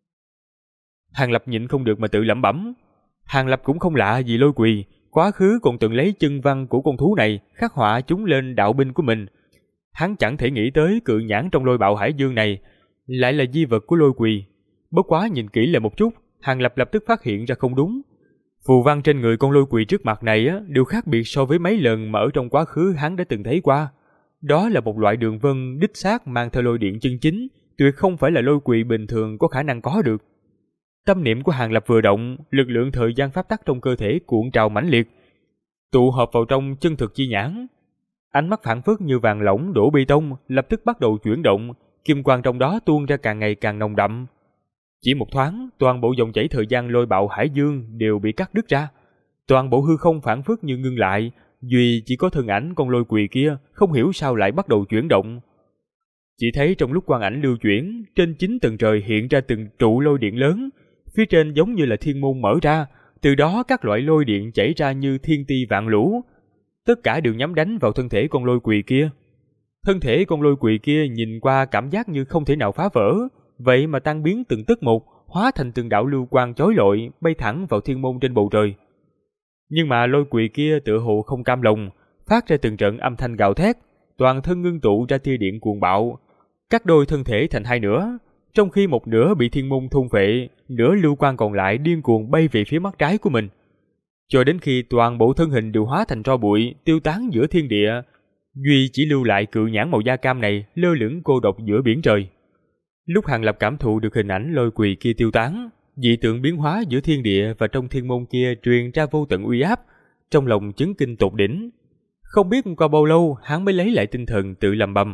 Hàng Lập nhịn không được mà tự lẩm bẩm. Hàng Lập cũng không lạ gì lôi quỳ, quá khứ còn từng lấy chân văn của con thú này khắc họa chúng lên đạo binh của mình. Hắn chẳng thể nghĩ tới cự nhãn trong lôi bạo hải dương này lại là di vật của lôi quỳ. Bất quá nhìn kỹ lại một chút, Hàng Lập lập tức phát hiện ra không đúng. Phù văn trên người con lôi quỳ trước mặt này đều khác biệt so với mấy lần mà ở trong quá khứ hắn đã từng thấy qua. Đó là một loại đường vân đích xác mang theo lôi điện chân chính, tuyệt không phải là lôi quỳ bình thường có khả năng có được. Tâm niệm của Hàng Lập vừa động, lực lượng thời gian pháp tắc trong cơ thể cuộn trào mãnh liệt, tụ hợp vào trong chân thực chi nhãn. Ánh mắt phảng phất như vàng lỏng đổ bê tông, lập tức bắt đầu chuyển động, kim quang trong đó tuôn ra càng ngày càng nồng đậm. Chỉ một thoáng, toàn bộ dòng chảy thời gian lôi bạo hải dương đều bị cắt đứt ra. Toàn bộ hư không phảng phất như ngưng lại, duy chỉ có thân ảnh con lôi quỳ kia không hiểu sao lại bắt đầu chuyển động. Chỉ thấy trong lúc quang ảnh lưu chuyển, trên 9 tầng trời hiện ra từng trụ lôi điện lớn, phía trên giống như là thiên môn mở ra, từ đó các loại lôi điện chảy ra như thiên ti vạn lũ, tất cả đều nhắm đánh vào thân thể con lôi quỳ kia. Thân thể con lôi quỳ kia nhìn qua cảm giác như không thể nào phá vỡ, vậy mà tan biến từng tấc một, hóa thành từng đạo lưu quang chói lọi, bay thẳng vào thiên môn trên bầu trời. Nhưng mà lôi quỳ kia tựa hồ không cam lòng, phát ra từng trận âm thanh gào thét, toàn thân ngưng tụ ra tia điện cuồng bạo, cắt đôi thân thể thành hai nửa, trong khi một nửa bị thiên môn thôn phệ, nửa lưu quang còn lại điên cuồng bay về phía mắt trái của mình. Cho đến khi toàn bộ thân hình đều hóa thành tro bụi, tiêu tán giữa thiên địa, duy chỉ lưu lại cự nhãn màu da cam này lơ lửng cô độc giữa biển trời. Lúc Hàng Lập cảm thụ được hình ảnh lôi quỳ kia tiêu tán, dị tượng biến hóa giữa thiên địa và trong thiên môn kia truyền ra vô tận uy áp, trong lòng chấn kinh tột đỉnh. Không biết qua bao lâu hắn mới lấy lại tinh thần tự lẩm bẩm.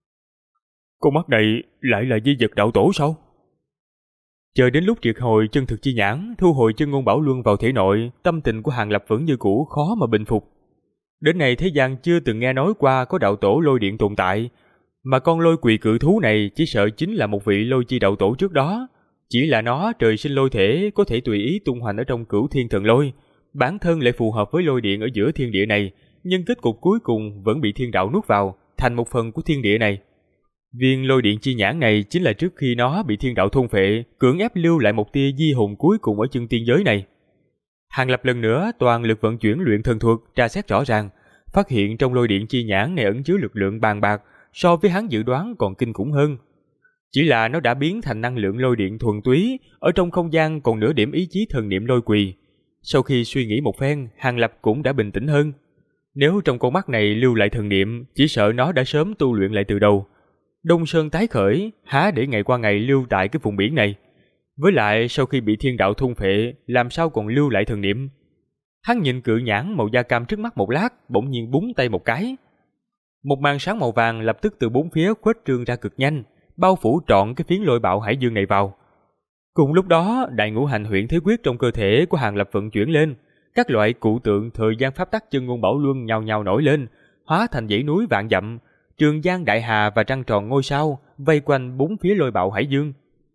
Con mắt này lại là di vật đạo tổ sao? Chờ đến lúc triệt hồi chân thực chi nhãn, thu hồi chân ngôn bảo luân vào thể nội, tâm tình của Hàng Lập vẫn như cũ khó mà bình phục. Đến nay thế gian chưa từng nghe nói qua có đạo tổ lôi điện tồn tại, mà con lôi quỳ cự thú này chỉ sợ chính là một vị lôi chi đạo tổ trước đó. Chỉ là nó trời sinh lôi thể, có thể tùy ý tung hoành ở trong cửu thiên thần lôi, bản thân lại phù hợp với lôi điện ở giữa thiên địa này, nhưng kết cục cuối cùng vẫn bị thiên đạo nuốt vào, thành một phần của thiên địa này. Viên lôi điện chi nhãn này chính là trước khi nó bị thiên đạo thôn phệ, cưỡng ép lưu lại một tia di hồn cuối cùng ở chân tiên giới này. Hàng Lập lần nữa toàn lực vận chuyển luyện thần thuật, tra xét rõ ràng, phát hiện trong lôi điện chi nhãn này ẩn chứa lực lượng bàn bạc, so với hắn dự đoán còn kinh khủng hơn. Chỉ là nó đã biến thành năng lượng lôi điện thuần túy, ở trong không gian còn nửa điểm ý chí thần niệm lôi quỳ. Sau khi suy nghĩ một phen, Hàng Lập cũng đã bình tĩnh hơn. Nếu trong con mắt này lưu lại thần niệm, chỉ sợ nó đã sớm tu luyện lại từ đầu. Đông Sơn tái khởi, há để ngày qua ngày lưu tại cái vùng biển này. Với lại sau khi bị thiên đạo thôn phệ, làm sao còn lưu lại thần niệm? Hắn nhìn cự nhãn màu da cam trước mắt một lát, bỗng nhiên búng tay một cái. Một màn sáng màu vàng lập tức từ bốn phía khuếch trương ra cực nhanh, bao phủ trọn cái phiến lôi bạo hải dương này vào. Cùng lúc đó, đại ngũ hành huyễn thế quyết trong cơ thể của Hàng Lập vận chuyển lên, các loại cụ tượng thời gian pháp tắc chân ngôn bảo luân nhào nhào nổi lên, hóa thành dãy núi vạn dặm, trường giang đại hà và trăng tròn ngôi sao vây quanh bốn phía lôi bạo hải dương.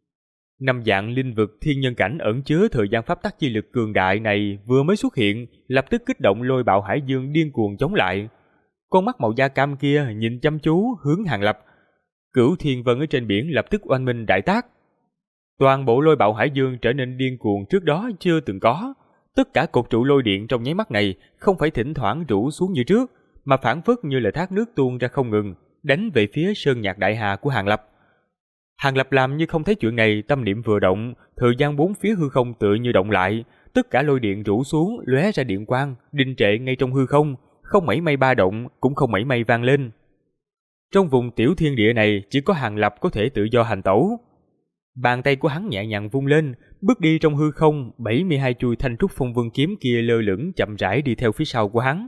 Năm dạng linh vực thiên nhân cảnh ẩn chứa thời gian pháp tắc chi lực cường đại này vừa mới xuất hiện, lập tức kích động lôi bạo hải dương điên cuồng chống lại. Con mắt màu da cam kia nhìn chăm chú hướng Hàng Lập. Cửu thiên vân ở trên biển lập tức oanh minh đại tác. Toàn bộ lôi bạo hải dương trở nên điên cuồng trước đó chưa từng có. Tất cả cột trụ lôi điện trong nháy mắt này không phải thỉnh thoảng rủ xuống như trước, mà phản phất như là thác nước tuôn ra không ngừng, đánh về phía sơn nhạc đại hà của Hàng Lập. Hàng Lập làm như không thấy chuyện này, tâm niệm vừa động, thời gian bốn phía hư không tựa như động lại, tất cả lôi điện rủ xuống, lóe ra điện quang, đình trệ ngay trong hư không, không mảy may ba động, cũng không mảy may vang lên. Trong vùng tiểu thiên địa này, chỉ có Hàng Lập có thể tự do hành tẩu. Bàn tay của hắn nhẹ nhàng vung lên, bước đi trong hư không, 72 chuôi thanh trúc phong vân kiếm kia lơ lửng chậm rãi đi theo phía sau của hắn.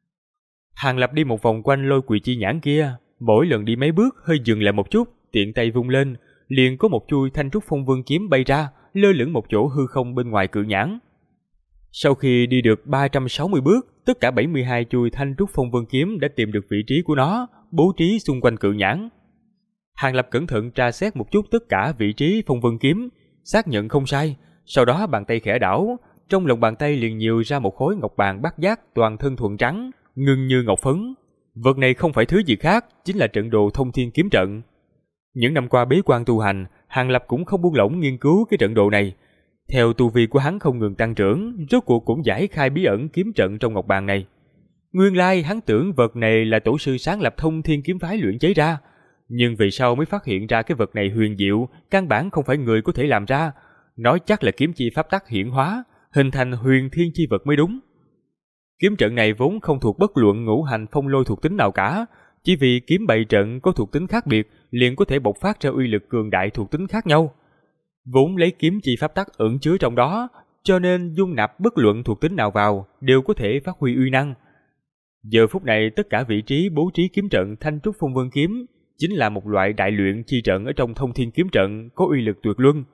Hàng Lập đi một vòng quanh lôi quỷ chi nhãn kia, mỗi lần đi mấy bước hơi dừng lại một chút, tiện tay vung lên, liền có một chuôi thanh trúc phong vân kiếm bay ra, lơ lửng một chỗ hư không bên ngoài cự nhãn. Sau khi đi được 360 bước, tất cả 72 chuôi thanh trúc phong vân kiếm đã tìm được vị trí của nó, bố trí xung quanh cự nhãn. Hàng Lập cẩn thận tra xét một chút tất cả vị trí phong vân kiếm, xác nhận không sai, sau đó bàn tay khẽ đảo, trong lòng bàn tay liền nhiều ra một khối ngọc bàn bát giác toàn thân thuần trắng, ngưng như ngọc phấn. Vật này không phải thứ gì khác, chính là trận đồ thông thiên kiếm trận. Những năm qua bế quan tu hành, Hàng Lập cũng không buông lỏng nghiên cứu cái trận đồ này. Theo tu vi của hắn không ngừng tăng trưởng, rốt cuộc cũng giải khai bí ẩn kiếm trận trong ngọc bàn này. Nguyên lai hắn tưởng vật này là tổ sư sáng lập thông thiên kiếm phái luyện chế ra, nhưng vì sao mới phát hiện ra cái vật này huyền diệu, căn bản không phải người có thể làm ra, nói chắc là kiếm chi pháp tắc hiển hóa, hình thành huyền thiên chi vật mới đúng. Kiếm trận này vốn không thuộc bất luận ngũ hành phong lôi thuộc tính nào cả, chỉ vì kiếm bày trận có thuộc tính khác biệt, liền có thể bộc phát ra uy lực cường đại thuộc tính khác nhau. Vốn lấy kiếm chi pháp tắc ẩn chứa trong đó, cho nên dung nạp bất luận thuộc tính nào vào đều có thể phát huy uy năng. Giờ phút này tất cả vị trí bố trí kiếm trận thanh trúc phong vân kiếm chính là một loại đại luyện chi trận ở trong thông thiên kiếm trận có uy lực tuyệt luân.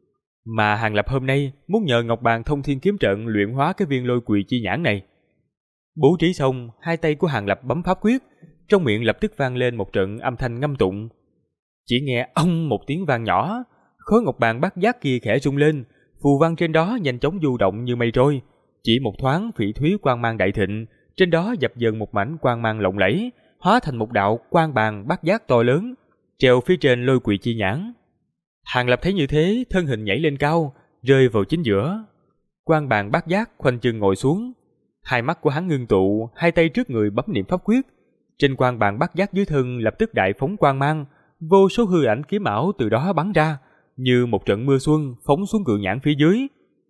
Mà Hàng Lập hôm nay muốn nhờ ngọc bàn thông thiên kiếm trận luyện hóa cái viên lôi quỷ chi nhãn này. Bố trí xong, hai tay của Hàng Lập bấm pháp quyết, trong miệng lập tức vang lên một trận âm thanh ngâm tụng. Chỉ nghe ông một tiếng vang nhỏ, khối ngọc bàn bát giác kia khẽ rung lên, phù văn trên đó nhanh chóng du động như mây trôi. Chỉ một thoáng phỉ thúy quang mang đại thịnh, trên đó dập dần một mảnh quang mang lộng lẫy, hóa thành một đạo quang bàn bát giác to lớn, treo phía trên lôi quỷ chi nhãn. Hàng Lập thấy như thế, thân hình nhảy lên cao, rơi vào chính giữa. Quang bàn bát giác khoanh chân ngồi xuống, hai mắt của hắn ngưng tụ, hai tay trước người bấm niệm pháp quyết. Trên quang bàn bát giác dưới thân lập tức đại phóng quang mang, vô số hư ảnh kiếm ảo từ đó bắn ra, như một trận mưa xuân phóng xuống cự nhãn phía dưới.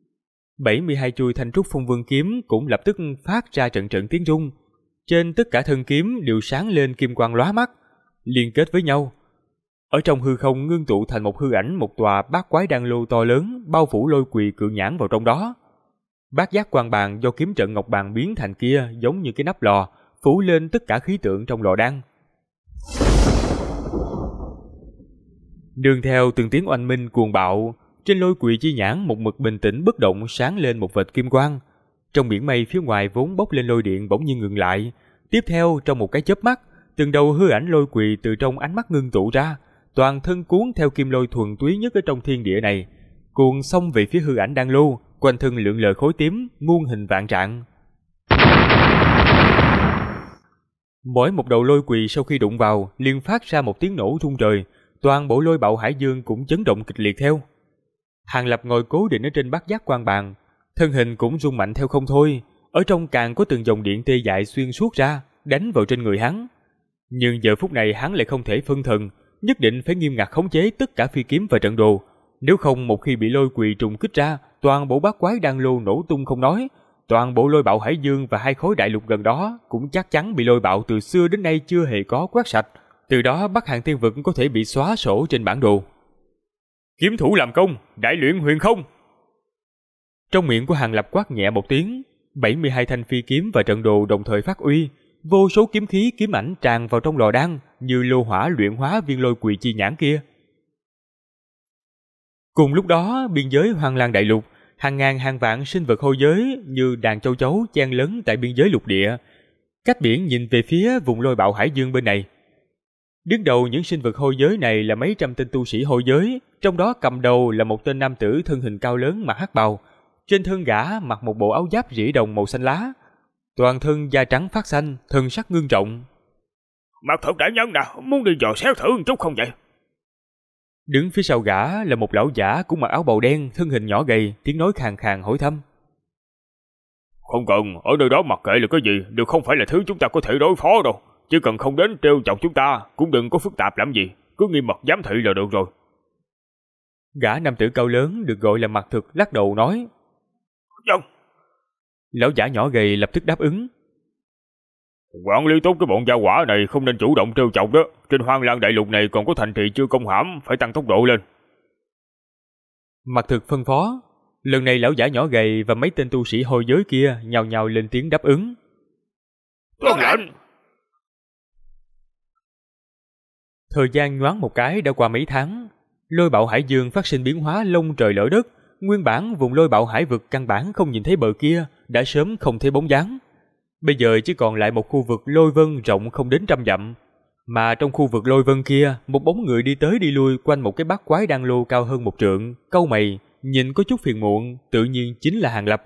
72 chuôi thanh trúc phong vân kiếm cũng lập tức phát ra trận trận tiếng rung. Trên tất cả thân kiếm đều sáng lên kim quang lóa mắt, liên kết với nhau. Ở trong hư không ngưng tụ thành một hư ảnh một tòa bát quái đan lô to lớn, bao phủ lôi quỳ cự nhãn vào trong đó. Bát giác quang bàn do kiếm trận ngọc bàn biến thành kia giống như cái nắp lò, phủ lên tất cả khí tượng trong lò đan. Đường theo từng tiếng oanh minh cuồng bạo, trên lôi quỳ chi nhãn một mực bình tĩnh bất động sáng lên một vệt kim quang. Trong biển mây phía ngoài vốn bốc lên lôi điện bỗng nhiên ngừng lại. Tiếp theo trong một cái chớp mắt, từng đầu hư ảnh lôi quỳ từ trong ánh mắt ngưng tụ ra, toàn thân cuốn theo kim lôi thuần túy nhất ở trong thiên địa này, cuồng xông về phía hư ảnh đan lô, quanh thân lượn lờ khối tím, muôn hình vạn trạng. Mỗi một đầu lôi quỳ sau khi đụng vào, liền phát ra một tiếng nổ rung trời, toàn bộ lôi bạo hải dương cũng chấn động kịch liệt theo. Hàng Lập ngồi cố định ở trên bát giác quang bàn, thân hình cũng rung mạnh theo không thôi, ở trong càng có từng dòng điện tê dại xuyên suốt ra, đánh vào trên người hắn. Nhưng giờ phút này hắn lại không thể phân thần, nhất định phải nghiêm ngặt khống chế tất cả phi kiếm và trận đồ, nếu không một khi bị lôi quỳ trùng kích ra, toàn bộ bát quái đan lô nổ tung không nói, toàn bộ lôi bạo hải dương và hai khối đại lục gần đó cũng chắc chắn bị lôi bạo từ xưa đến nay chưa hề có quét sạch, từ đó Bắc Hàng Thiên Vực có thể bị xóa sổ trên bản đồ. Kiếm thủ làm công, đại luyện huyền không. Trong miệng của Hàng Lập quát nhẹ một tiếng, 72 thanh phi kiếm và trận đồ đồng thời phát uy, vô số kiếm khí kiếm ảnh tràn vào trong lò đan, như lô hỏa luyện hóa viên lôi quỳ chi nhãn kia. Cùng lúc đó, biên giới Hoang Lang đại lục, hàng ngàn hàng vạn sinh vật hôi giới như đàn châu chấu chen lấn tại biên giới lục địa. Cách biển nhìn về phía vùng lôi bạo hải dương bên này. Đứng đầu những sinh vật hôi giới này là mấy trăm tên tu sĩ hôi giới, trong đó cầm đầu là một tên nam tử thân hình cao lớn mặc hắc bào. Trên thân gã mặc một bộ áo giáp rỉ đồng màu xanh lá, toàn thân da trắng phát xanh, thân sắc ngưng trọng. Mặt thật đại nhân nào, muốn đi dò xét thử một chút không vậy? Đứng phía sau gã là một lão giả cũng mặc áo bào đen, thân hình nhỏ gầy, tiếng nói khàn khàn hỏi thăm. Không cần, ở nơi đó mặc kệ là cái gì, đều không phải là thứ chúng ta có thể đối phó đâu. Chỉ cần không đến trêu chọc chúng ta, cũng đừng có phức tạp làm gì, cứ nghiêm mật giám thị là được rồi. Gã nam tử cao lớn được gọi là Mặt Thực lắc đầu nói. Vâng. Lão giả nhỏ gầy lập tức đáp ứng. Quản lý tốt cái bọn gia hỏa này, không nên chủ động trêu chọc đó. Trên Hoang Lan đại lục này còn có thành thị chưa công hãm, phải tăng tốc độ lên. Mặt Thực phân phó. Lần này lão giả nhỏ gầy và mấy tên tu sĩ hôi giới kia nhào nhào lên tiếng đáp ứng. Tuân lệnh. Thời gian nhoáng một cái đã qua mấy tháng, lôi bạo hải dương phát sinh biến hóa lông trời lở đất. Nguyên bản vùng lôi bạo hải vực căn bản không nhìn thấy bờ kia, đã sớm không thấy bóng dáng. Bây giờ chỉ còn lại một khu vực lôi vân rộng không đến 100 dặm. Mà trong khu vực lôi vân kia, một bóng người đi tới đi lui quanh một cái bát quái đan lô cao hơn 1 trượng, cau mày, nhìn có chút phiền muộn, tự nhiên chính là Hàn Lập.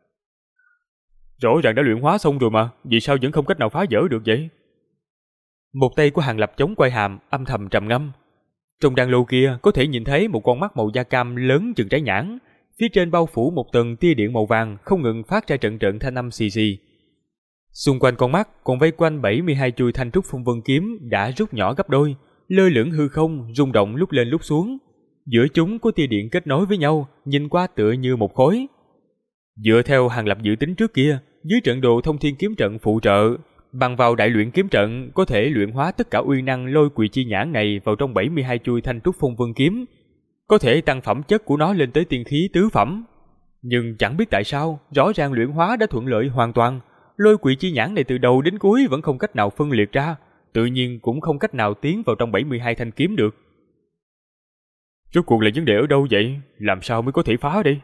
Rõ ràng đã luyện hóa xong rồi mà, vì sao vẫn không cách nào phá vỡ được vậy? Một tay của Hàn Lập chống quai hàm, âm thầm trầm ngâm. Trong đan lô kia có thể nhìn thấy một con mắt màu da cam lớn chừng trái nhãn, phía trên bao phủ một tầng tia điện màu vàng không ngừng phát ra trận trận thanh âm xì xì. Xung quanh con mắt còn vây quanh 72 chuôi thanh trúc phong vân kiếm đã rút nhỏ gấp đôi, lơ lửng hư không, rung động lúc lên lúc xuống. Giữa chúng có tia điện kết nối với nhau, nhìn qua tựa như một khối. Dựa theo Hàn Lập dự tính trước kia, dưới trận đồ thông thiên kiếm trận phụ trợ, bằng vào đại luyện kiếm trận có thể luyện hóa tất cả uy năng lôi quỷ chi nhãn này vào trong 72 chuôi thanh trúc phong vân kiếm, có thể tăng phẩm chất của nó lên tới tiên khí tứ phẩm. Nhưng chẳng biết tại sao, rõ ràng luyện hóa đã thuận lợi hoàn toàn, lôi quỷ chi nhãn này từ đầu đến cuối vẫn không cách nào phân liệt ra, tự nhiên cũng không cách nào tiến vào trong 72 thanh kiếm được. Rốt cuộc là vấn đề ở đâu vậy? Làm sao mới có thể phá đi?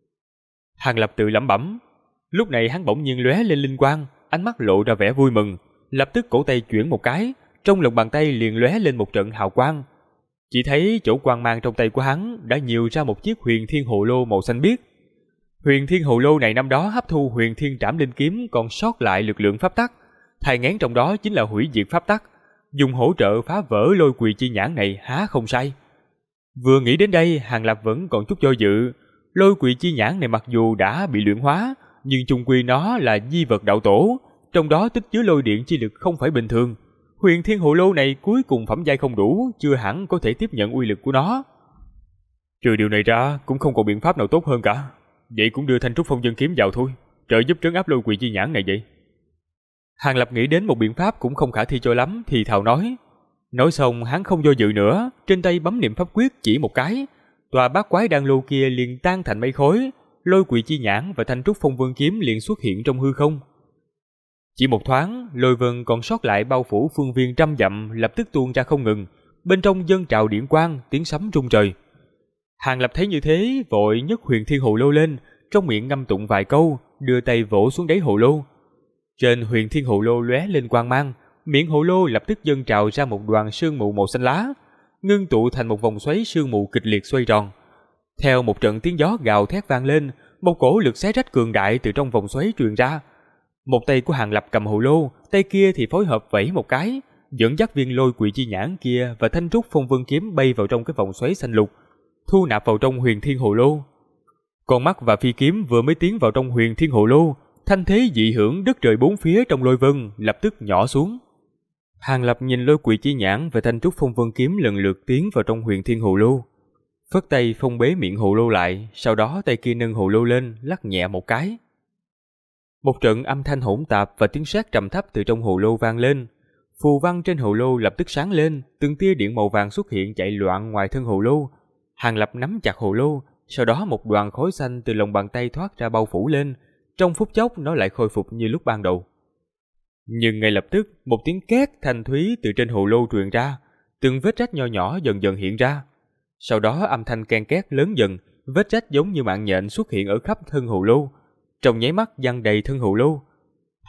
Hàn Lập tự lẩm bẩm. Lúc này hắn bỗng nhiên lóe lên linh quang, ánh mắt lộ ra vẻ vui mừng, lập tức cổ tay chuyển một cái, trong lòng bàn tay liền lóe lên một trận hào quang. Chỉ thấy chỗ quang mang trong tay của hắn đã nhiều ra một chiếc huyền thiên hồ lô màu xanh biếc. Huyền thiên hồ lô này năm đó hấp thu huyền thiên trảm linh kiếm còn sót lại lực lượng pháp tắc, thai nghén trong đó chính là hủy diệt pháp tắc, dùng hỗ trợ phá vỡ lôi quỷ chi nhãn này há không sai. Vừa nghĩ đến đây, Hàn Lập vẫn còn chút do dự. Lôi quỷ chi nhãn này mặc dù đã bị luyện hóa, nhưng chung quy nó là di vật đạo tổ, trong đó tích chứa lôi điện chi lực không phải bình thường. Huyền thiên hồ lô này cuối cùng phẩm giai không đủ, chưa hẳn có thể tiếp nhận uy lực của nó. Trừ điều này ra, cũng không còn biện pháp nào tốt hơn cả. Vậy cũng đưa thanh trúc phong vân kiếm vào thôi, trợ giúp trấn áp lôi quỷ chi nhãn này vậy. Hàn Lập nghĩ đến một biện pháp cũng không khả thi cho lắm, thì thào nói. Nói xong hắn không do dự nữa, trên tay bấm niệm pháp quyết chỉ một cái, tòa bát quái đan lô kia liền tan thành mấy khối, lôi quỷ chi nhãn và thanh trúc phong vân kiếm liền xuất hiện trong hư không. Chỉ một thoáng, lôi vân còn sót lại bao phủ phương viên 100 dặm lập tức tuôn ra không ngừng, bên trong dâng trào điện quang, tiếng sấm rung trời. Hàn Lập thấy như thế, vội nhấc huyền thiên hồ lô lên, trong miệng ngâm tụng vài câu, đưa tay vỗ xuống đáy hồ lô. Trên huyền thiên hồ lô lóe lên quang mang, miệng hồ lô lập tức dâng trào ra một đoàn sương mù màu xanh lá, ngưng tụ thành một vòng xoáy sương mù kịch liệt xoay tròn. Theo một trận tiếng gió gào thét vang lên, một cổ lực xé rách cường đại từ trong vòng xoáy truyền ra. Một tay của Hàn Lập cầm hồ lô, tay kia thì phối hợp vẫy một cái, dẫn dắt viên lôi quỷ chi nhãn kia và thanh trúc phong vân kiếm bay vào trong cái vòng xoáy xanh lục, thu nạp vào trong huyền thiên hồ lô. Con mắt và phi kiếm vừa mới tiến vào trong huyền thiên hồ lô, thanh thế dị hưởng đất trời bốn phía trong lôi vân lập tức nhỏ xuống. Hàn Lập nhìn lôi quỷ chi nhãn và thanh trúc phong vân kiếm lần lượt tiến vào trong huyền thiên hồ lô, phất tay phong bế miệng hồ lô lại, sau đó tay kia nâng hồ lô lên, lắc nhẹ một cái. Một trận âm thanh hỗn tạp và tiếng sét trầm thấp từ trong hồ lô vang lên. Phù văn trên hồ lô lập tức sáng lên, từng tia điện màu vàng xuất hiện chạy loạn ngoài thân hồ lô. Hàn Lập nắm chặt hồ lô, sau đó một đoàn khói xanh từ lòng bàn tay thoát ra bao phủ lên, trong phút chốc nó lại khôi phục như lúc ban đầu. Nhưng ngay lập tức, một tiếng két thanh thúy từ trên hồ lô truyền ra, từng vết rách nho nhỏ dần dần hiện ra. Sau đó âm thanh ken két lớn dần, vết rách giống như mạng nhện xuất hiện ở khắp thân hồ lô, trong nháy mắt giăng đầy thân hồ lô.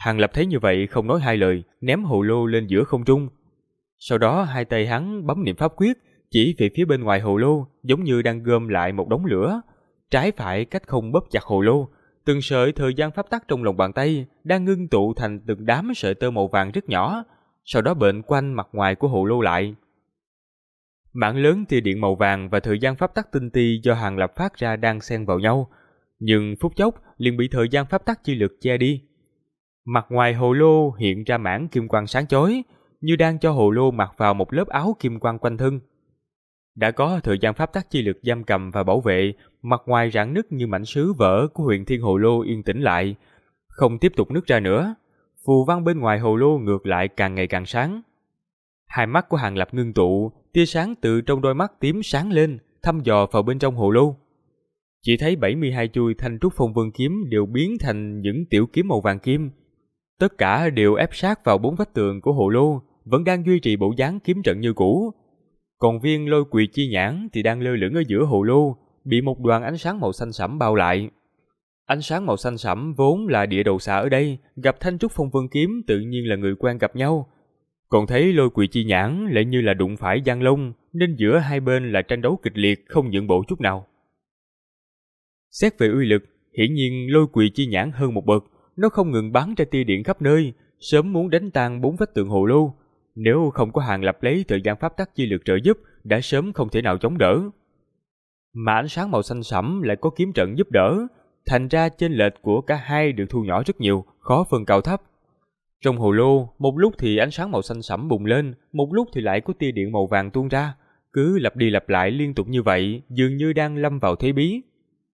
Hàng Lập thấy như vậy không nói hai lời, ném hồ lô lên giữa không trung. Sau đó hai tay hắn bấm niệm pháp quyết, chỉ về phía bên ngoài hồ lô, giống như đang gom lại một đống lửa. Trái phải cách không bóp chặt hồ lô, từng sợi thời gian pháp tắc trong lòng bàn tay đang ngưng tụ thành từng đám sợi tơ màu vàng rất nhỏ, sau đó bệnh quanh mặt ngoài của hồ lô lại. Mảng lớn tia điện màu vàng và thời gian pháp tắc tinh ti do Hàng Lập phát ra đang xen vào nhau, nhưng phút chốc liền bị thời gian pháp tắc chi lực che đi. Mặt ngoài hồ lô hiện ra mảng kim quang sáng chói, như đang cho hồ lô mặc vào một lớp áo kim quang quanh thân. Đã có thời gian pháp tắc chi lực giam cầm và bảo vệ, mặt ngoài rạn nứt như mảnh sứ vỡ của huyền thiên hồ lô yên tĩnh lại, không tiếp tục nứt ra nữa. Phù văn bên ngoài hồ lô ngược lại càng ngày càng sáng. Hai mắt của Hàng Lập ngưng tụ, tia sáng từ trong đôi mắt tím sáng lên, thăm dò vào bên trong hồ lô. Chỉ thấy 72 chuôi thanh trúc phong vân kiếm đều biến thành những tiểu kiếm màu vàng kim. Tất cả đều ép sát vào 4 vách tường của hồ lô, vẫn đang duy trì bộ dáng kiếm trận như cũ. Còn viên lôi quỳ chi nhãn thì đang lơ lửng ở giữa hồ lô, bị một đoàn ánh sáng màu xanh sẫm bao lại. Ánh sáng màu xanh sẫm vốn là địa đầu xà ở đây, gặp thanh trúc phong vân kiếm tự nhiên là người quen gặp nhau. Còn thấy lôi quỳ chi nhãn lại như là đụng phải giăng lông, nên giữa hai bên là tranh đấu kịch liệt không nhượng bộ chút nào. Xét về uy lực, hiển nhiên lôi quỳ chi nhãn hơn một bậc, nó không ngừng bắn ra tia điện khắp nơi, sớm muốn đánh tan 4 vách tường hồ lô. Nếu không có Hàng Lập lấy thời gian pháp tắc chi lực trợ giúp, đã sớm không thể nào chống đỡ. Mà ánh sáng màu xanh sẫm lại có kiếm trận giúp đỡ, thành ra chênh lệch của cả hai được thu nhỏ rất nhiều, khó phân cao thấp. Trong hồ lô, một lúc thì ánh sáng màu xanh sẫm bùng lên, một lúc thì lại có tia điện màu vàng tuôn ra, cứ lặp đi lặp lại liên tục như vậy, dường như đang lâm vào thế bí.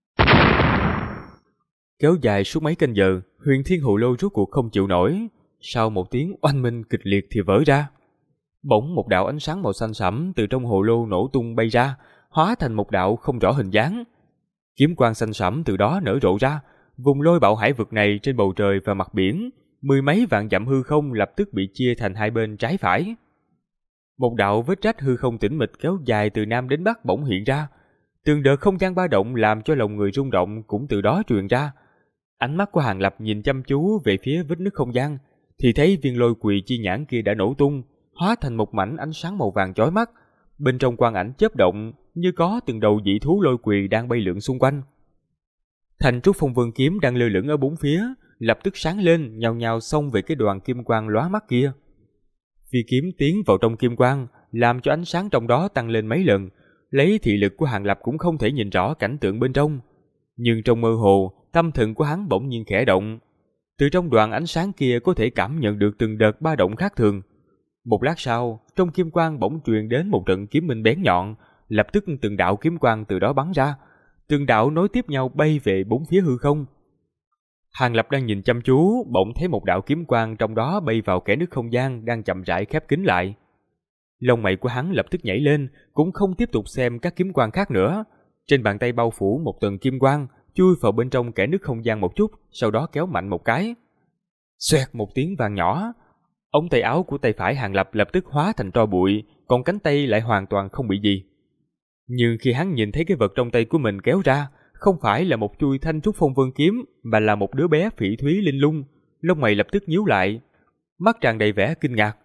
Kéo dài suốt mấy canh giờ, huyền thiên hồ lô rốt cuộc không chịu nổi. Sau một tiếng oanh minh kịch liệt thì vỡ ra. Bỗng một đạo ánh sáng màu xanh sẫm từ trong hồ lô nổ tung bay ra, hóa thành một đạo không rõ hình dáng. Kiếm quang xanh sẫm từ đó nở rộ ra, vùng lôi bạo hải vực này trên bầu trời và mặt biển, 10 mấy vạn dặm hư không lập tức bị chia thành hai bên trái phải. Một đạo vết rách hư không tĩnh mịch kéo dài từ nam đến bắc bỗng hiện ra, từng đợt không gian ba động làm cho lòng người rung động cũng từ đó truyền ra. Ánh mắt của Hàng Lập nhìn chăm chú về phía vết nứt không gian, thì thấy viên lôi quỳ chi nhãn kia đã nổ tung, hóa thành một mảnh ánh sáng màu vàng chói mắt. Bên trong quang ảnh chớp động, như có từng đầu dị thú lôi quỳ đang bay lượn xung quanh. Thanh trúc phong vân kiếm đang lơ lửng ở bốn phía, lập tức sáng lên, nhào nhào xông về cái đoàn kim quang lóa mắt kia. Phi kiếm tiến vào trong kim quang, làm cho ánh sáng trong đó tăng lên mấy lần. Lấy thị lực của Hàng Lập cũng không thể nhìn rõ cảnh tượng bên trong, nhưng trong mơ hồ, tâm thần của hắn bỗng nhiên khẽ động. Từ trong đoàn ánh sáng kia có thể cảm nhận được từng đợt ba động khác thường. Một lát sau, trong kim quang bỗng truyền đến một trận kiếm minh bén nhọn, lập tức từng đạo kiếm quang từ đó bắn ra, từng đạo nối tiếp nhau bay về bốn phía hư không. Hàng Lập đang nhìn chăm chú, bỗng thấy một đạo kiếm quang trong đó bay vào kẽ nứt không gian đang chậm rãi khép kín lại. Lông mày của hắn lập tức nhảy lên, cũng không tiếp tục xem các kiếm quang khác nữa. Trên bàn tay bao phủ một tầng kim quang, chui vào bên trong kẽ nứt không gian một chút, sau đó kéo mạnh một cái. Xoẹt một tiếng vang nhỏ, ống tay áo của tay phải Hàng Lập lập tức hóa thành tro bụi, còn cánh tay lại hoàn toàn không bị gì. Nhưng khi hắn nhìn thấy cái vật trong tay của mình kéo ra, không phải là một chuôi thanh trúc phong vân kiếm, mà là một đứa bé phỉ thúy linh lung, lông mày lập tức nhíu lại, mắt tràn đầy vẻ kinh ngạc.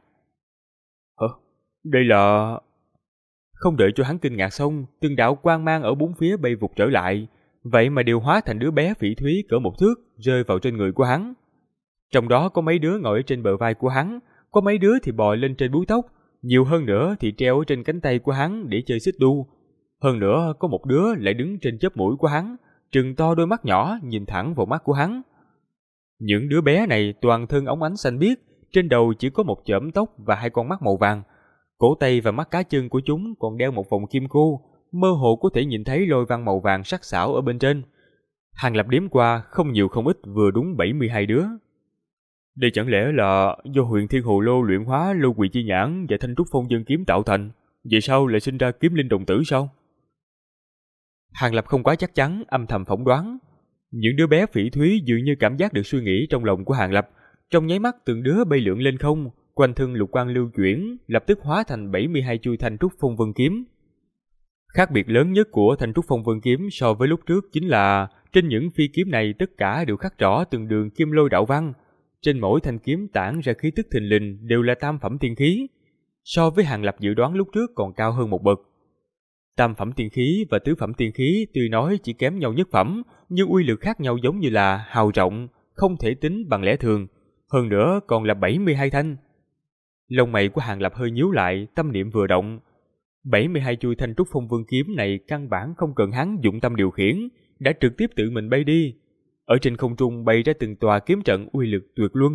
Hả? Đây là... Không đợi cho hắn kinh ngạc xong, từng đạo quang mang ở bốn phía bay vụt trở lại, vậy mà đều hóa thành đứa bé phỉ thúy cỡ một thước, rơi vào trên người của hắn. Trong đó có mấy đứa ngồi trên bờ vai của hắn, có mấy đứa thì bò lên trên búi tóc, nhiều hơn nữa thì treo ở trên cánh tay của hắn để chơi xích đu. Hơn nữa có một đứa lại đứng trên chóp mũi của hắn, trừng to đôi mắt nhỏ nhìn thẳng vào mắt của hắn. Những đứa bé này toàn thân óng ánh xanh biếc, trên đầu chỉ có một chởm tóc và hai con mắt màu vàng. Cổ tay và mắt cá chân của chúng còn đeo một vòng kim cô, mơ hồ có thể nhìn thấy lôi văn màu vàng sắc sảo ở bên trên. Hàng Lập đếm qua không nhiều không ít, vừa đúng 72 đứa. Đây chẳng lẽ là do huyền thiên hồ lô luyện hóa lôi quỳ chi nhãn và thanh trúc phong vân kiếm tạo thành, vậy sao lại sinh ra kiếm linh đồng tử sao? Hàng Lập không quá chắc chắn, âm thầm phỏng đoán. Những đứa bé phỉ thúy dường như cảm giác được suy nghĩ trong lòng của Hàng Lập, trong nháy mắt từng đứa bay lượn lên không, quanh thân lục quang lưu chuyển, lập tức hóa thành 72 chuôi thanh trúc phong vân kiếm. Khác biệt lớn nhất của thanh trúc phong vân kiếm so với lúc trước chính là trên những phi kiếm này tất cả đều khắc rõ từng đường kim lôi đạo văn, Trên mỗi thanh kiếm tản ra khí tức thình lình đều là tam phẩm tiên khí, so với Hàng Lập dự đoán lúc trước còn cao hơn một bậc. Tam phẩm tiên khí và tứ phẩm tiên khí tuy nói chỉ kém nhau nhất phẩm, nhưng uy lực khác nhau giống như là hào rộng, không thể tính bằng lẽ thường, hơn nữa còn là 72 thanh. Lông mày của Hàng Lập hơi nhíu lại, tâm niệm vừa động. 72 chuôi thanh trúc phong vương kiếm này căn bản không cần hắn dụng tâm điều khiển, đã trực tiếp tự mình bay đi. Ở trên không trung bay ra từng tòa kiếm trận uy lực tuyệt luân.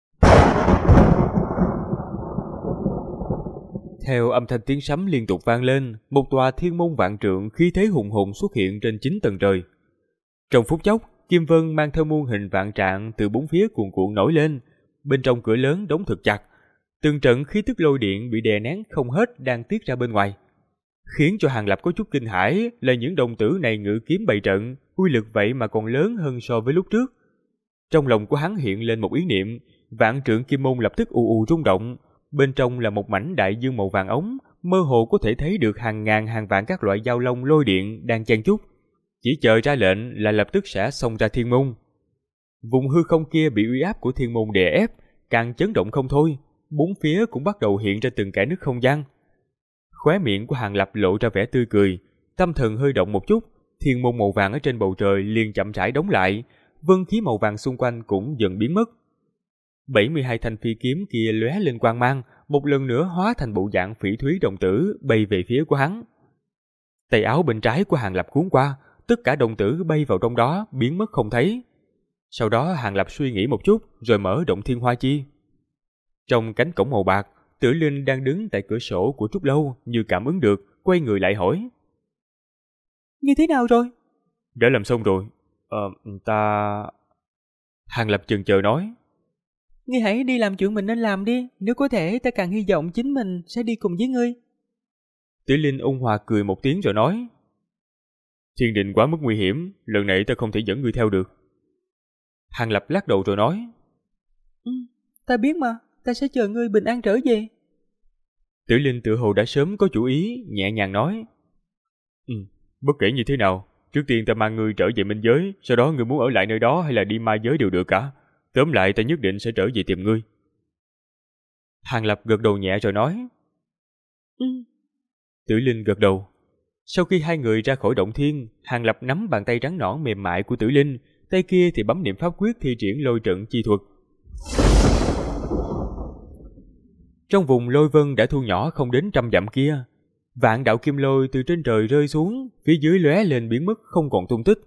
Theo âm thanh tiếng sấm liên tục vang lên, một tòa thiên môn vạn trượng khí thế hùng hồn xuất hiện trên 9 tầng trời. Trong phút chốc, kim vân mang theo muôn hình vạn trạng từ bốn phía cuồn cuộn nổi lên, bên trong cửa lớn đóng thực chặt. Từng trận khí tức lôi điện bị đè nén không hết đang tiết ra bên ngoài. Khiến cho Hàng Lập có chút kinh hãi là những đồng tử này ngự kiếm bày trận, uy lực vậy mà còn lớn hơn so với lúc trước. Trong lòng của hắn hiện lên một ý niệm, vạn trượng kim môn lập tức ù ù rung động. Bên trong là một mảnh đại dương màu vàng ống, mơ hồ có thể thấy được hàng ngàn hàng vạn các loại dao long lôi điện đang chen chúc. Chỉ chờ ra lệnh là lập tức sẽ xông ra thiên môn. Vùng hư không kia bị uy áp của thiên môn đè ép, càng chấn động không thôi, bốn phía cũng bắt đầu hiện ra từng kẽ nứt không gian. Khóe miệng của Hàng Lập lộ ra vẻ tươi cười, tâm thần hơi động một chút, thiên môn màu vàng ở trên bầu trời liền chậm rãi đóng lại, vân khí màu vàng xung quanh cũng dần biến mất. 72 thanh phi kiếm kia lóe lên quang mang, một lần nữa hóa thành bộ dạng phỉ thúy đồng tử bay về phía của hắn. Tay áo bên trái của Hàng Lập cuốn qua, tất cả đồng tử bay vào trong đó biến mất không thấy. Sau đó Hàng Lập suy nghĩ một chút rồi mở động thiên hoa chi. Trong cánh cổng màu bạc, Tử Linh đang đứng tại cửa sổ của trúc lâu như cảm ứng được, quay người lại hỏi: Như thế nào rồi? Đã làm xong rồi. Hàng Lập chần chờ nói: Ngươi hãy đi làm chuyện mình nên làm đi, nếu có thể ta càng hy vọng chính mình sẽ đi cùng với ngươi. Tử Linh ôn hòa cười một tiếng rồi nói: Thiên định quá mức nguy hiểm, lần này ta không thể dẫn ngươi theo được. Hàng Lập lắc đầu rồi nói: Ta biết mà, ta sẽ chờ ngươi bình an trở về. Tử Linh tự hồ đã sớm có chủ ý, nhẹ nhàng nói: Bất kể như thế nào, trước tiên ta mang ngươi trở về minh giới, sau đó ngươi muốn ở lại nơi đó hay là đi ma giới đều được cả. Tóm lại ta nhất định sẽ trở về tìm ngươi. Hàng Lập gật đầu nhẹ rồi nói: Tử Linh gật đầu. Sau khi hai người ra khỏi động thiên, Hàng Lập nắm bàn tay trắng nõn mềm mại của Tử Linh, tay kia thì bấm niệm pháp quyết thi triển lôi trận chi thuật. Trong vùng lôi vân đã thu nhỏ không đến 100 dặm kia, vạn đạo kim lôi từ trên trời rơi xuống, phía dưới lóe lên biến mất không còn tung tích.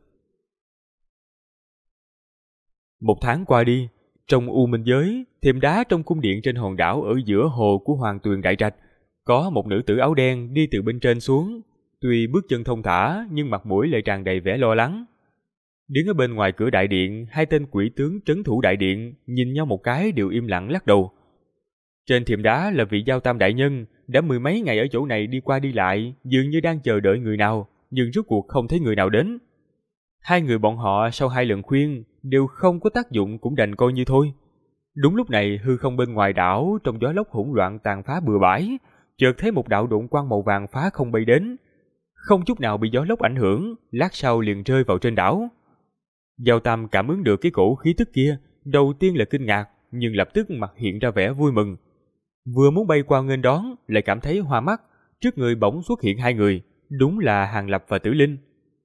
1 tháng qua đi, trong U Minh giới, thềm đá trong cung điện trên hòn đảo ở giữa hồ của Hoàng Tuyền Đại Trạch, có một nữ tử áo đen đi từ bên trên xuống, tuy bước chân thông thả nhưng mặt mũi lại tràn đầy vẻ lo lắng. Đứng ở bên ngoài cửa đại điện, hai tên quỷ tướng trấn thủ đại điện nhìn nhau một cái đều im lặng lắc đầu. Trên thềm đá là vị Giao Tam đại nhân, đã 10 mấy ngày ở chỗ này đi qua đi lại, dường như đang chờ đợi người nào, nhưng rốt cuộc không thấy người nào đến. Hai người bọn họ sau 2 lần khuyên đều không có tác dụng, cũng đành coi như thôi. Đúng lúc này, hư không bên ngoài đảo trong gió lốc hỗn loạn tàn phá bừa bãi, chợt thấy một đạo độn quang màu vàng phá không bay đến, không chút nào bị gió lốc ảnh hưởng, lát sau liền rơi vào trên đảo. Giao Tam cảm ứng được cái cổ khí tức kia, đầu tiên là kinh ngạc, nhưng lập tức mặt hiện ra vẻ vui mừng. Vừa muốn bay qua nghênh đón, lại cảm thấy hoa mắt, trước người bỗng xuất hiện 2 người, đúng là Hàng Lập và Tử Linh.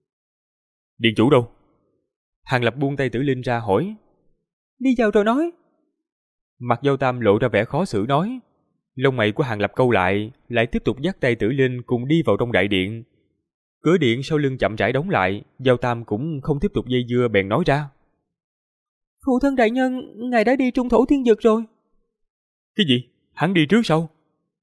Điện chủ đâu? Hàng Lập buông tay Tử Linh ra hỏi. Đi vào rồi nói. Mặt Giao Tam lộ ra vẻ khó xử nói. Lông mày của Hàng Lập câu lại tiếp tục dắt tay Tử Linh cùng đi vào trong đại điện. Cửa điện sau lưng chậm rãi đóng lại, Giao Tam cũng không tiếp tục dây dưa bèn nói ra. Phụ thân đại nhân, ngài đã đi trung thổ thiên vực rồi. Cái gì? Hắn đi trước sao?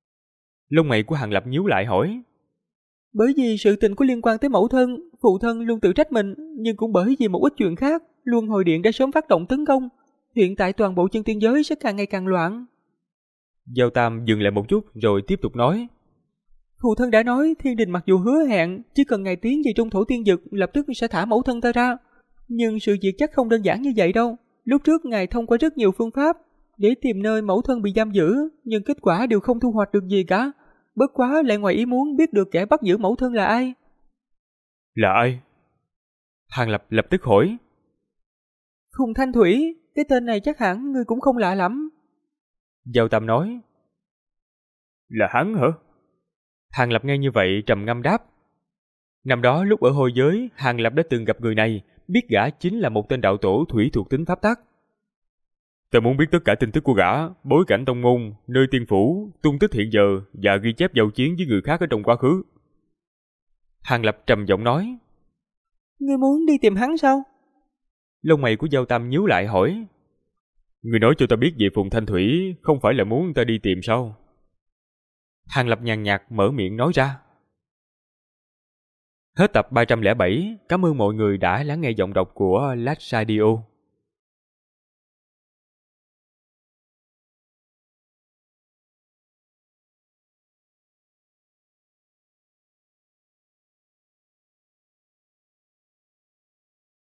Lông mày của Hàng Lập nhíu lại hỏi. Bởi vì sự tình có liên quan tới mẫu thân, phụ thân luôn tự trách mình, nhưng cũng bởi vì một ít chuyện khác, Luân Hồi Điện đã sớm phát động tấn công. Hiện tại toàn bộ chân tiên giới sẽ càng ngày càng loạn. Giao Tam dừng lại một chút rồi tiếp tục nói. Phụ thân đã nói thiên đình mặc dù hứa hẹn chỉ cần ngài tiến về trung thổ thiên vực lập tức sẽ thả mẫu thân ta ra. Nhưng sự việc chắc không đơn giản như vậy đâu. Lúc trước ngài thông qua rất nhiều phương pháp để tìm nơi mẫu thân bị giam giữ, nhưng kết quả đều không thu hoạch được gì cả. Bất quá lại ngoài ý muốn biết được kẻ bắt giữ mẫu thân là ai. Là ai? Hàng Lập lập tức hỏi. Phùng Thanh Thủy, cái tên này chắc hẳn ngươi cũng không lạ lắm. Giao Tâm nói. Là hắn hả? Hàng Lập nghe như vậy trầm ngâm đáp. Năm đó lúc ở hôi giới, Hàng Lập đã từng gặp người này, biết gã chính là một tên đạo tổ thủy thuộc tính pháp tắc. Ta muốn biết tất cả tin tức của gã, bối cảnh tông môn, nơi tiên phủ, tung tích hiện giờ và ghi chép giao chiến với người khác ở trong quá khứ. Hàng Lập trầm giọng nói. Ngươi muốn đi tìm hắn sao? Lông mày của Giao Tâm nhíu lại hỏi. Người nói cho ta biết về Phùng Thanh Thủy, không phải là muốn ta đi tìm sao? Hàng Lập nhàn nhạt mở miệng nói ra. Hết tập 307, cảm ơn mọi người đã lắng nghe giọng đọc của Last Radio.